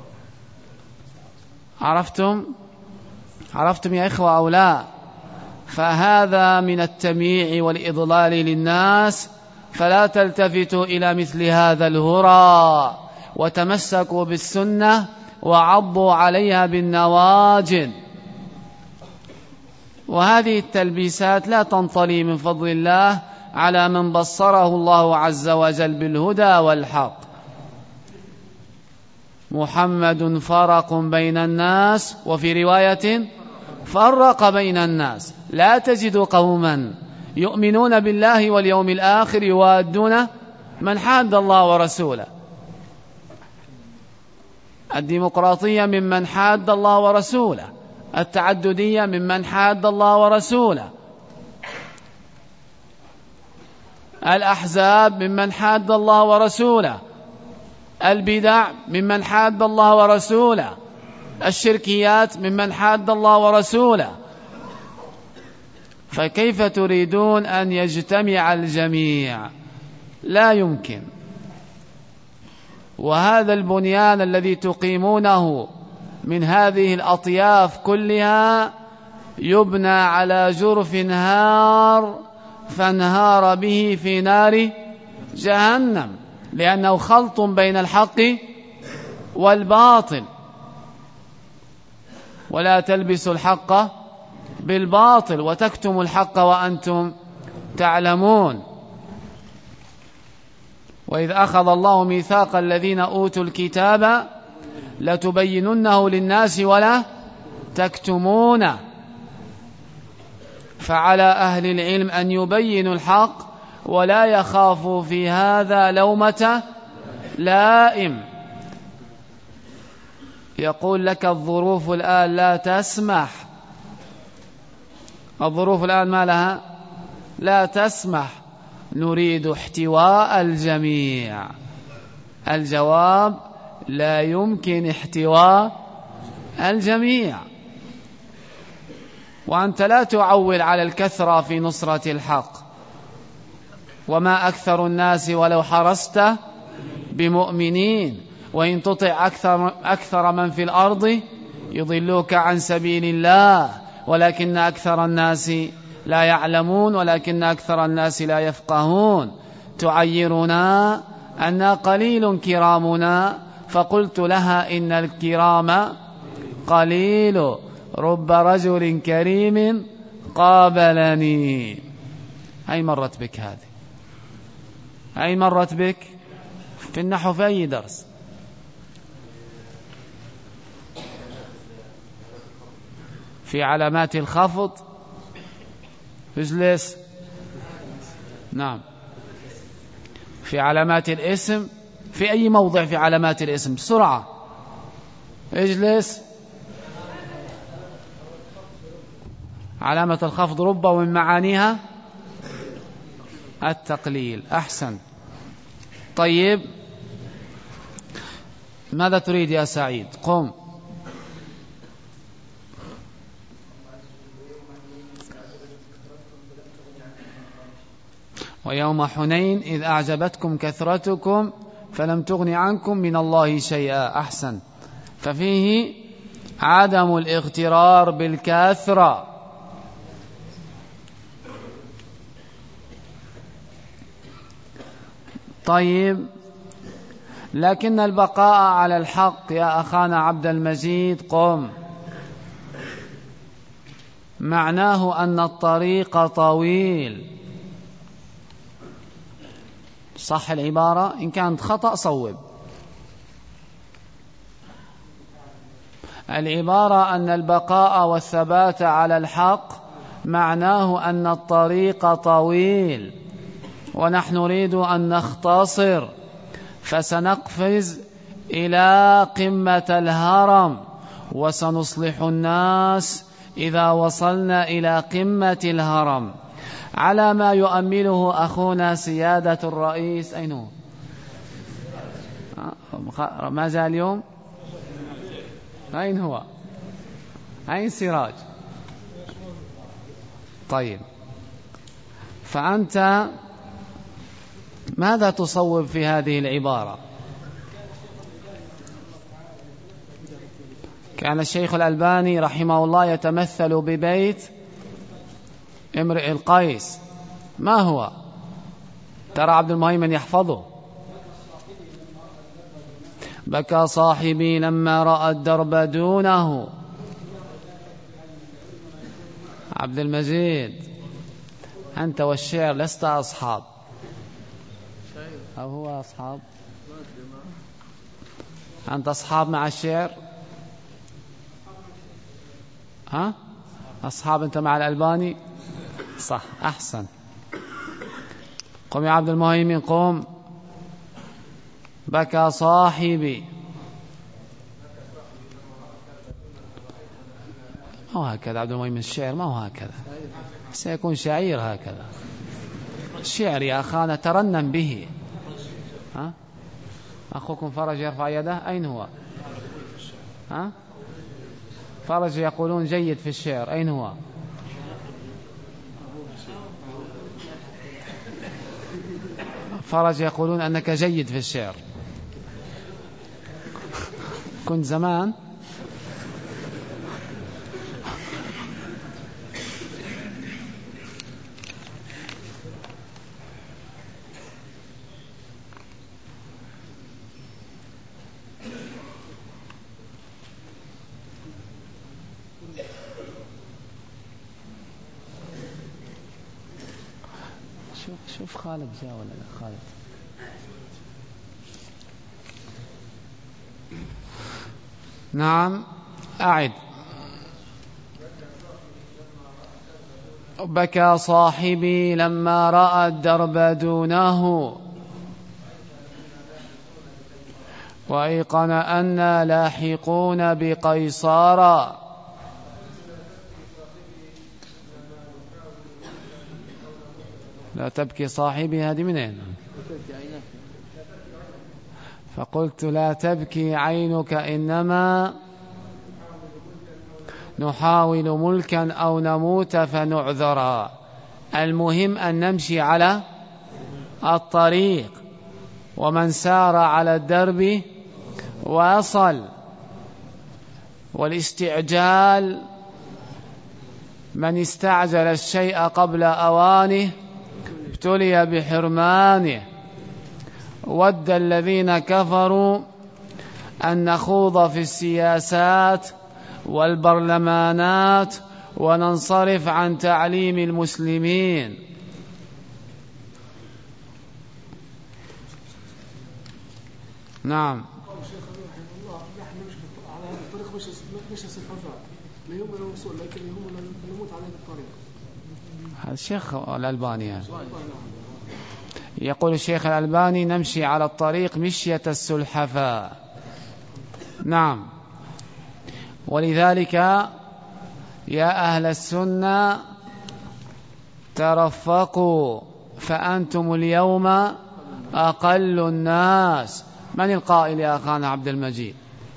عرفتم يا إخوة أو لا؟ فهذا من التمييع والإضلال للناس، فلا تلتفتوا إلى مثل هذا الهرى، وتمسكوا بالسنة وعضوا عليها بالنواجذ. وهذه التلبيسات لا تنطلي من فضل الله على من بصره الله عز وجل بالهدى والحق. محمد فرق بين الناس، وفي رواية فرق بين الناس. لا تجد قوما يؤمنون بالله واليوم الآخر يوادون من حاد الله ورسوله. الديمقراطية ممن حاد الله ورسوله، التعددية ممن حاد الله ورسوله، الأحزاب ممن حاد الله ورسوله، البدع ممن حاد الله ورسوله، الشركيات ممن حاد الله ورسوله. فكيف تريدون أن يجتمع الجميع؟ لا يمكن. وهذا البنيان الذي تقيمونه من هذه الأطياف كلها يبنى على جرف هار، فانهار به في نار جهنم، لأنه خلط بين الحق والباطل. ولا تلبسوا الحق بالباطل وتكتموا الحق وأنتم تعلمون. وإذ أخذ الله ميثاق الذين أوتوا الكتاب لتبيننه للناس ولا تكتمونه. فعلى أهل العلم أن يبينوا الحق ولا يخافوا في هذا لومة لائم. يقول لك الظروف الآن لا تسمح، الظروف الآن ما لها؟ لا تسمح. نريد احتواء الجميع. الجواب لا يمكن احتواء الجميع. وأنت لا تعول على الكثرة في نصرة الحق. وما أكثر الناس ولو حرصت بمؤمنين، وإن تطع أكثر من في الأرض يضلوك عن سبيل الله، ولكن أكثر الناس لا يعلمون، ولكن أكثر الناس لا يفقهون. تعيرنا أن قليل كرامنا، فقلت لها إن الكرام قليل، رب رجل كريم قابلني. أي مرت بك هذه؟ أي مرت بك في النحو في أي درس؟ في علامات الخفض. اجلس. نعم. في علامات الاسم. في أي موضع في علامات الاسم؟ بسرعة. اجلس. علامة الخفض رب، ومن معانيها التقليل. أحسن. طيب ماذا تريد يا سعيد؟ قم. ويوم حنين إذ أعجبتكم كثرتكم فلم تغن عنكم من الله شيئا. أحسن. ففيه عدم الاغترار بالكثرة. طيب، لكن البقاء على الحق يا أخانا عبد المجيد قم، معناه أن الطريق طويل. صح العبارة؟ إن كانت خطأ صوب. العبارة أن البقاء والثبات على الحق معناه أن الطريق طويل، ونحن نريد أن نختصر، فسنقفز إلى قمة الهرم، وسنصلح الناس إذا وصلنا إلى قمة الهرم، على ما يؤمله أخونا سيادة الرئيس. أين هو؟ ما زال اليوم؟ أين هو؟ أين سراج؟ طيب، فأنت ماذا تصوب في هذه العبارة؟ كان الشيخ الألباني رحمه الله يتمثل ببيت امرئ القيس. ما هو؟ ترى عبد المهيمن يحفظه. بكى صاحبي لما رأى الدرب دونه. عبد المجيد، أنت والشعر لست أصحاب، أو هو أصحاب؟ أنت أصحاب مع الشعر؟ ها؟ أصحاب أنت مع الألباني؟ صح، أحسن. قم يا عبد المهيمن قم. بكى صاحبي. ما هو هكذا عبد المهيمن، الشعر ما هو هكذا، سيكون شعير هكذا. الشعر يا أخانا ترنم به. ها؟ أخوكم فرج يرفع يده، أين هو؟ ها؟ فرج يقولون جيد في الشعر، أين هو؟ فرج يقولون أنك جيد في الشعر. كنت زمان شوف خالد جاء ولا لا؟ خالد نعم أعد. بكى صاحبي لما رأى الدرب دونه وأيقن أنا لاحقون بقيصار. لا تبكي صاحبي، هذه منين؟ فقلت لا تبكي عينك إنما نحاول ملكا أو نموت فنعذرا. المهم أن نمشي على الطريق، ومن سار على الدرب وصل. والاستعجال، من استعجل الشيء قبل أوانه ابتلي بحرمانه. ود الذين كفروا أن نخوض في السياسات والبرلمانات وننصرف عن تعليم المسلمين. نعم. الشيخ الألباني يقول الشيخ الألباني نمشي على الطريق مشية السلحفاء. نعم. ولذلك يا أهل السنة ترفقوا فأنتم اليوم أقل الناس. من القائل يا أخانا عبد المجيد؟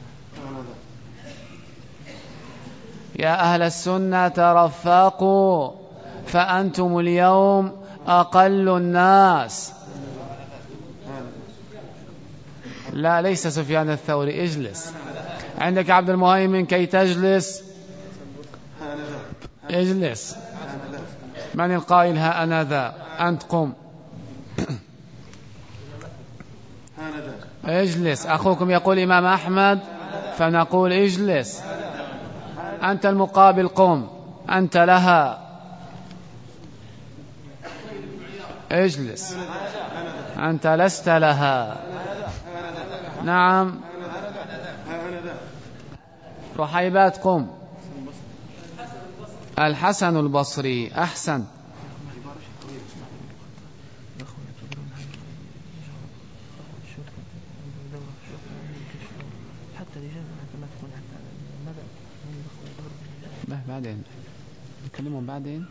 يا أهل السنة ترفقوا فأنتم اليوم أقل الناس. لا، ليس سفيان الثوري، اجلس. عندك عبد المهيمن كي تجلس، اجلس. من القائل ها أنا ذا؟ أنت قم. اجلس. أخوكم يقول إمام أحمد فنقول اجلس. أنت المقابل قم. أنت لها اجلس. أنت لست لها. نعم. رحيبات قم. الحسن البصري، أحسن. بعدين نكلمهم، بعدين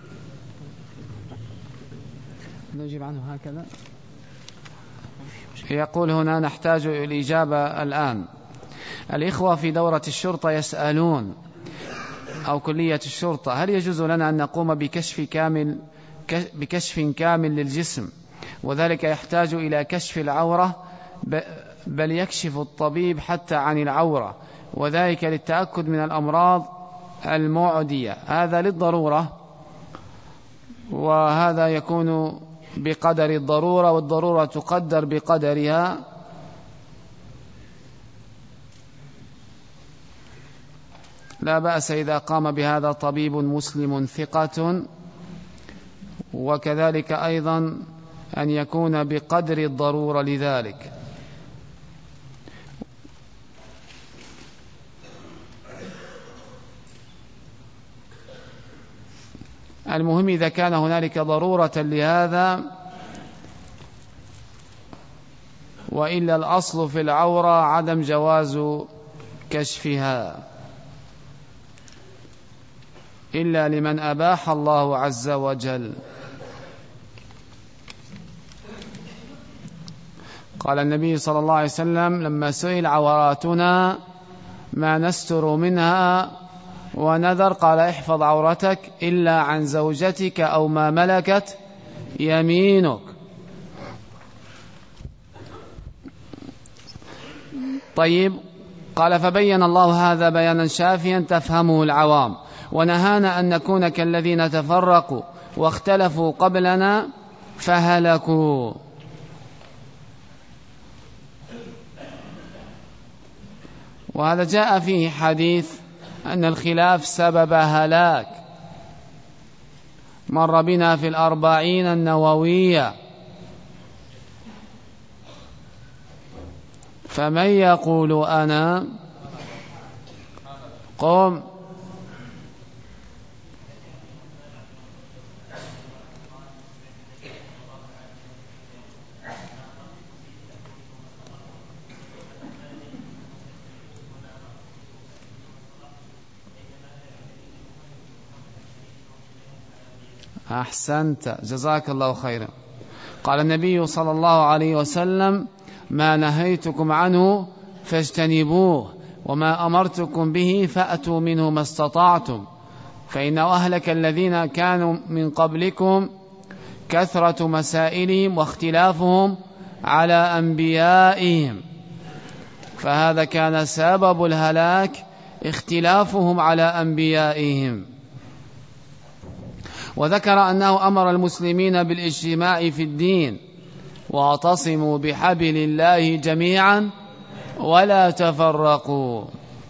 نجيب عنه هكذا. يقول هنا نحتاج الإجابة الآن. الإخوة في دورة الشرطة يسألون، أو كلية الشرطة، هل يجوز لنا أن نقوم بكشف كامل للجسم وذلك يحتاج إلى كشف العورة، بل يكشف الطبيب حتى عن العورة، وذلك للتأكد من الأمراض المعدية. هذا للضرورة، وهذا يكون بقدر الضرورة، والضرورة تقدر بقدرها. لا بأس إذا قام بهذا طبيب مسلم ثقة، وكذلك أيضا أن يكون بقدر الضرورة لذلك. المهم إذا كان هنالك ضرورة لهذا، وإلا الأصل في العورة عدم جواز كشفها إلا لمن أباح الله عز وجل. قال النبي صلى الله عليه وسلم لما سئل عوراتنا ما نستر منها ونذر، قال احفظ عورتك إلا عن زوجتك أو ما ملكت يمينك. طيب، قال فبين الله هذا بيانا شافيا تفهمه العوام، ونهانا أن نكون كالذين تفرقوا واختلفوا قبلنا فهلكوا. وهذا جاء فيه حديث أن الخلاف سبب هلاك، مر بنا في 40 النووية. فمن يقول أنا قم. أحسنت، جزاك الله خيرا. قال النبي صلى الله عليه وسلم ما نهيتكم عنه فاجتنبوه، وما أمرتكم به فأتوا منه ما استطعتم، فإن أهلك الذين كانوا من قبلكم كثرة مسائلهم واختلافهم على أنبيائهم. فهذا كان سبب الهلاك، اختلافهم على أنبيائهم. وذكر أنه أمر المسلمين بالاجتماع في الدين، واعتصموا بحبل الله جميعا ولا تفرقوا.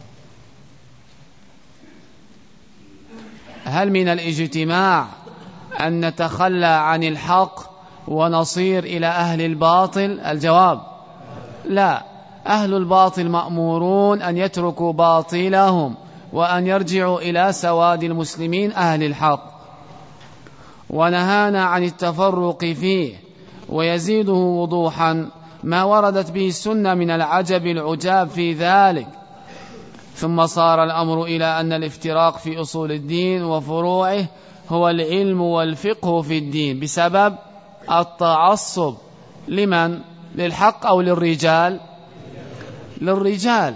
هل من الاجتماع أن نتخلى عن الحق ونصير إلى أهل الباطل؟ الجواب لا. أهل الباطل مأمورون أن يتركوا باطلهم وأن يرجعوا إلى سواد المسلمين أهل الحق. ونهانا عن التفرق فيه، ويزيده وضوحا ما وردت به السنة من العجب العجاب في ذلك. ثم صار الأمر إلى أن الافتراق في أصول الدين وفروعه هو العلم والفقه في الدين بسبب التعصب. لمن؟ للحق أو للرجال؟ للرجال.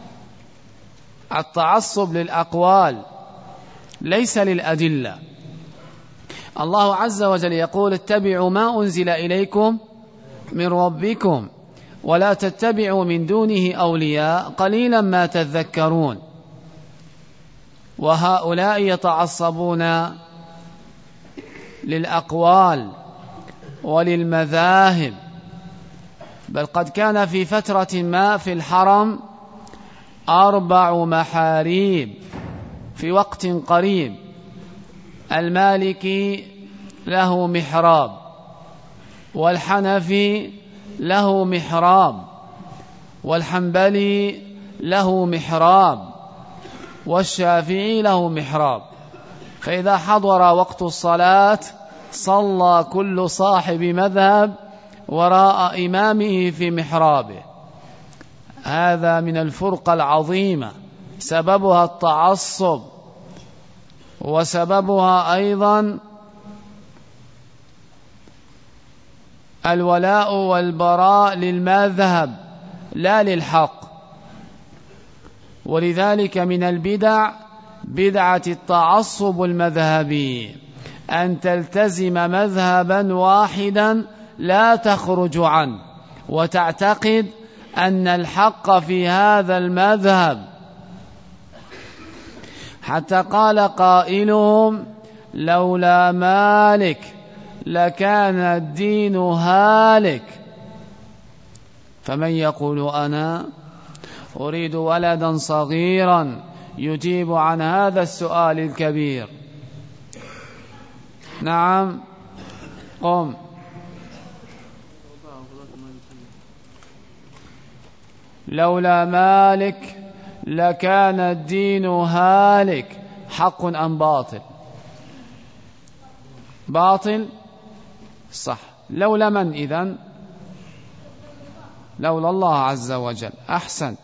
التعصب للأقوال ليس للأدلة. الله عز وجل يقول اتبعوا ما أنزل إليكم من ربكم ولا تتبعوا من دونه أولياء قليلا ما تذكرون. وهؤلاء يتعصبون للأقوال وللمذاهب، بل قد كان في فترة ما في الحرم 4 محاريب في وقت قريب. المالكي له محراب، والحنفي له محراب، والحنبلي له محراب، والشافعي له محراب. فإذا حضر وقت الصلاة صلى كل صاحب مذهب وراء إمامه في محرابه. هذا من الفرقة العظيمة، سببها التعصب، وسببها أيضا الولاء والبراء للمذهب لا للحق. ولذلك من البدع بدعة التعصب المذهبي، أن تلتزم مذهبا واحدا لا تخرج عنه وتعتقد أن الحق في هذا المذهب، حتى قال قائلهم لولا مالك لكان الدين هالك. فمن يقول أنا أريد ولدا صغيرا يجيب عن هذا السؤال الكبير؟ نعم قم. لولا مالك لكان الدين هالك، حق أم باطل؟ باطل صح. لولا من إذن؟ لولا الله عز وجل. أحسن.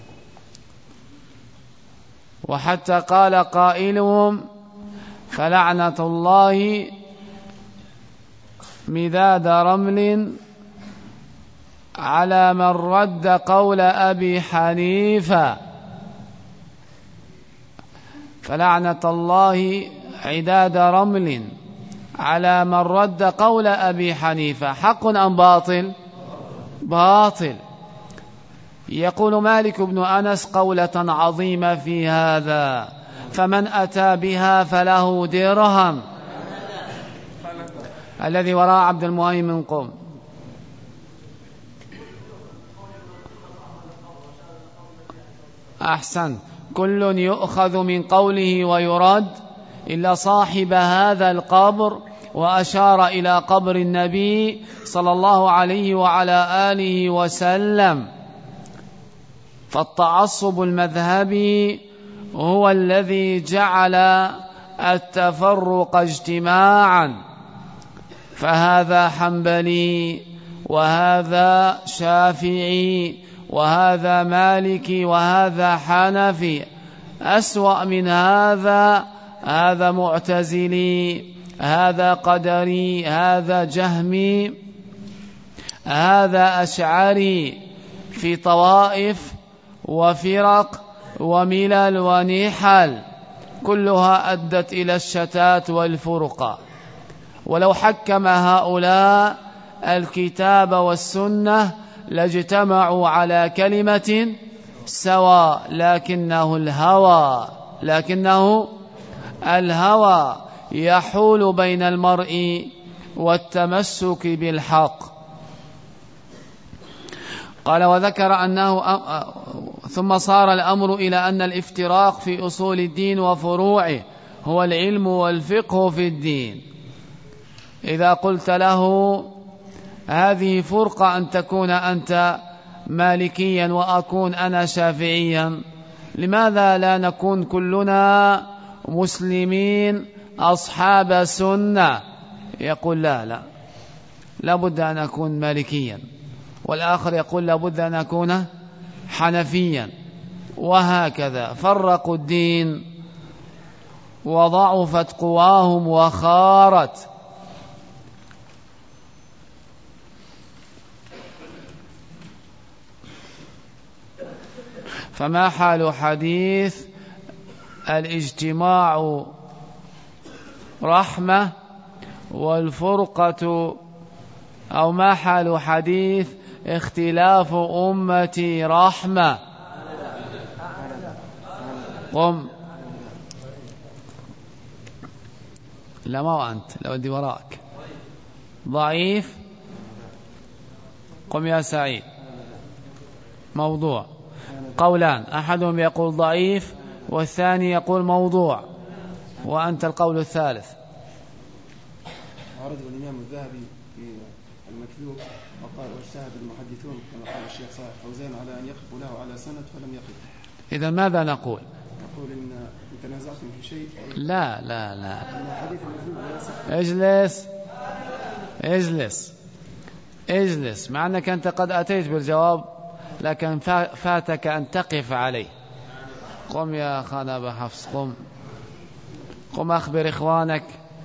وحتى قال قائلهم فلعنة الله مداد رمل على من رد قول أبي حنيفة. فلعنة الله عداد رمل على من رد قول أبي حنيفة، حق أم باطل؟ باطل. يقول مالك بن أنس قولة عظيمة في هذا: فمن أتى بها فله درهم. الذي وراء عبد المؤمن قم. أحسن. كل يؤخذ من قوله ويرد إلا صاحب هذا القبر، وأشار إلى قبر النبي صلى الله عليه وعلى آله وسلم. فالتعصب المذهبي هو الذي جعل التفرق اجتماعا، فهذا حنبلي وهذا شافعي وهذا مالكي وهذا حنفي. أسوأ من هذا هذا معتزلي، هذا قدري، هذا جهمي، هذا أشعري، في طوائف وفرق وملل ونحل، كلها أدت إلى الشتات والفرقة. ولو حكم هؤلاء الكتاب والسنة لاجتمعوا على كلمة سواء، لكنه الهوى يحول بين المرء والتمسك بالحق. قال وذكر أنه ثم صار الأمر إلى أن الافتراق في أصول الدين وفروعه هو العلم والفقه في الدين. إذا قلت له هذه فرقة أن تكون أنت مالكيا وأكون أنا شافعيا، لماذا لا نكون كلنا مسلمين أصحاب سنة؟ يقول لا بد أن أكون مالكيا، والآخر يقول لا بد أن أكون حنفيا، وهكذا فرقوا الدين وضعفت قواهم وخارت. فما حال حديث الاجتماع رحمة والفرقة، أو ما حال حديث اختلاف أمتي رحمة؟ قم. لا ما هو أنت، لو أدي وراك. ضعيف. قم يا سعيد. موضوع. قولان، أحدهم يقول ضعيف والثاني يقول موضوع، وأنت القول الثالث. عرض الإمام الذهبي في المكذوب وقال واجتهد المحدثون كما قال الشيخ صالح فوزان على أن يقفوا له على سند فلم يقف. إذا ماذا نقول؟ نقول إن تنازعتم في شيء. لا اجلس مع أنك أنت قد أتيت بالجواب، لكن فاتك أن تقف عليه. قم يا خان أبا حفص، قم أخبر إخوانك.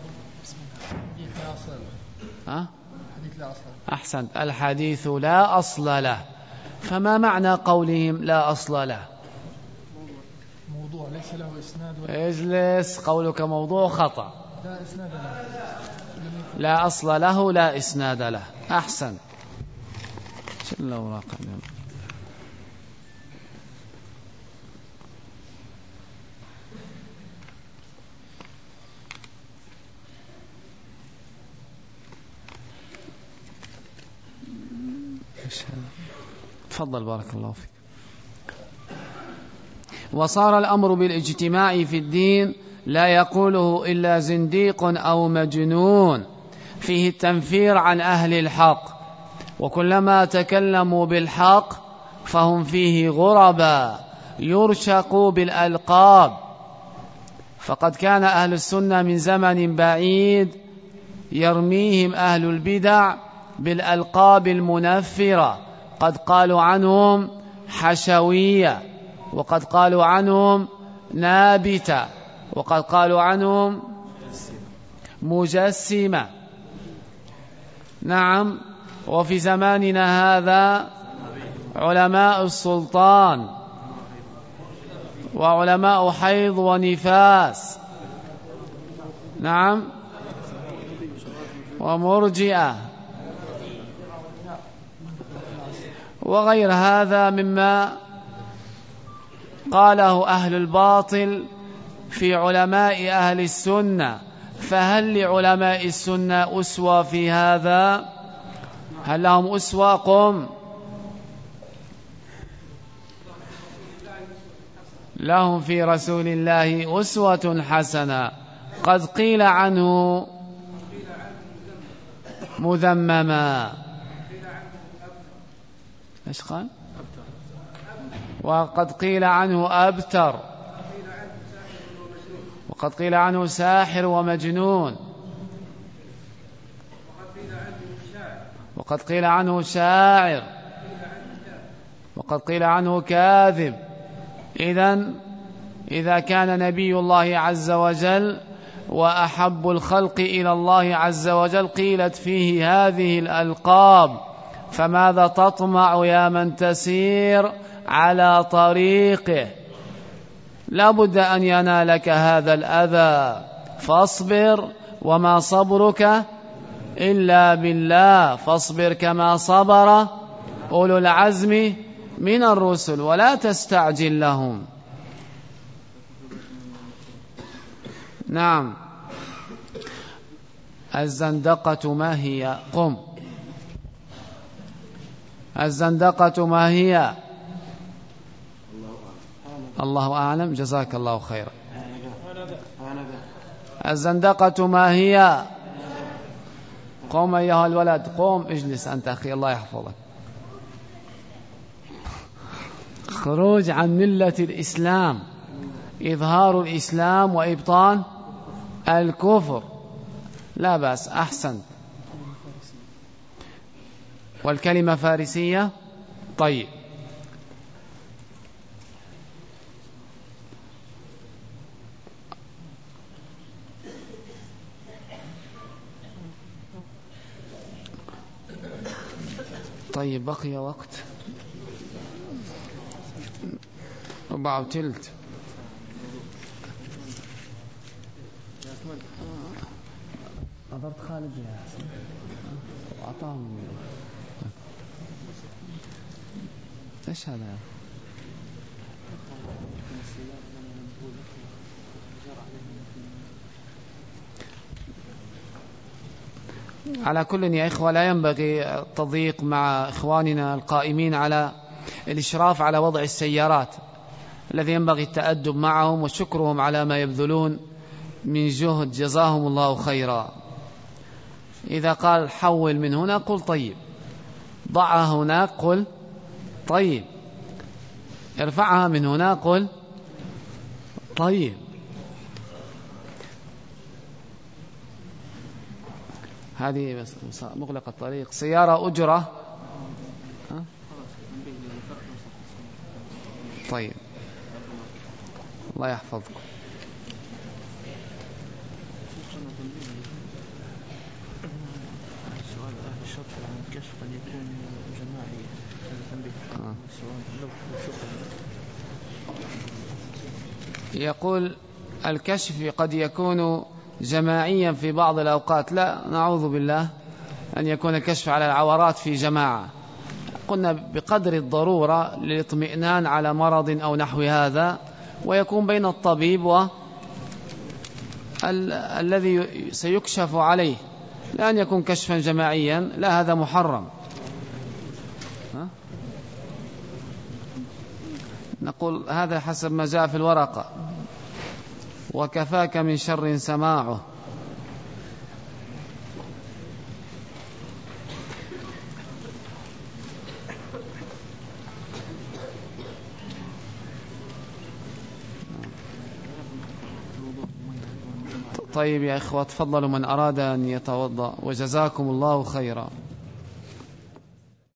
أحسنت. الحديث لا أصل له. فما معنى قولهم لا أصل له؟ موضوع ليس له إسناد اجلس. قولك موضوع خطأ. لا إسناد له. لا أصل له لا إسناد له. أحسن. شل أوراق اليوم. تفضل بارك الله فيك. وصار الأمر بالاجتماع في الدين لا يقوله إلا زنديق أو مجنون، فيه التنفير عن أهل الحق، وكلما تكلموا بالحق فهم فيه غربا يرشقوا بالألقاب. فقد كان أهل السنة من زمن بعيد يرميهم أهل البدع بالألقاب المنفرة، قد قالوا عنهم حشوية، وقد قالوا عنهم نابتة، وقد قالوا عنهم مجسمة. نعم. وفي زماننا هذا علماء السلطان وعلماء حيض ونفاس، نعم، ومرجئة وغير هذا مما قاله أهل الباطل في علماء أهل السنة. فهل لعلماء السنة أسوة في هذا؟ هل لهم أسوة؟ قم. لهم في رسول الله أسوة حسنة، قد قيل عنه مذمما. ايش قال؟ وقد قيل عنه أبتر، وقد قيل عنه ساحر ومجنون، وقد قيل عنه شاعر، وقد قيل عنه كاذب. إذا كان نبي الله عز وجل وأحب الخلق إلى الله عز وجل قيلت فيه هذه الألقاب، فماذا تطمع يا من تسير على طريقه؟ لا بد أن ينالك هذا الأذى، فاصبر وما صبرك إلا بالله، فاصبر كما صبر أولو العزم من الرسل ولا تستعجل لهم. نعم. الزندقة ما هي؟ قم. الزندقة ما هي؟ الله أعلم. جزاك الله خيرا. الزندقة ما هي؟ قم أيها الولد، قم اجلس أنت أخي، الله يحفظك. خروج عن ملة الإسلام، إظهار الإسلام وإبطان الكفر. لا بأس. أحسن. والكلمة فارسية. طيب. طيب بقي وقت 4:15. نظرت خالد يا حسن وأعطاهم. ايش هذا؟ على كل يا إخوة لا ينبغي التضييق مع إخواننا القائمين على الإشراف على وضع السيارات، الذي ينبغي التأدب معهم وشكرهم على ما يبذلون من جهد، جزاهم الله خيرا. إذا قال حول من هنا قل طيب، ضعها هناك قل طيب، ارفعها من هنا قل طيب. هذه مغلق الطريق. سيارة أجرة. طيب الله يحفظكم. سؤال أهل الشرط عن الكشف قد يكون جماعي، هذا تنبيه. يقول الكشف قد يكون جماعيا في بعض الأوقات، لا، نعوذ بالله أن يكون كشف على العورات في جماعة. قلنا بقدر الضرورة للاطمئنان على مرض أو نحو هذا، ويكون بين الطبيب الذي سيكشف عليه، لأن يكون كشفا جماعيا، لا، هذا محرم. نقول هذا حسب ما جاء في الورقة. وكفاك من شر سماعه. طيب يا إخوة، تفضلوا من أراد أن يتوضأ، وجزاكم الله خيرا.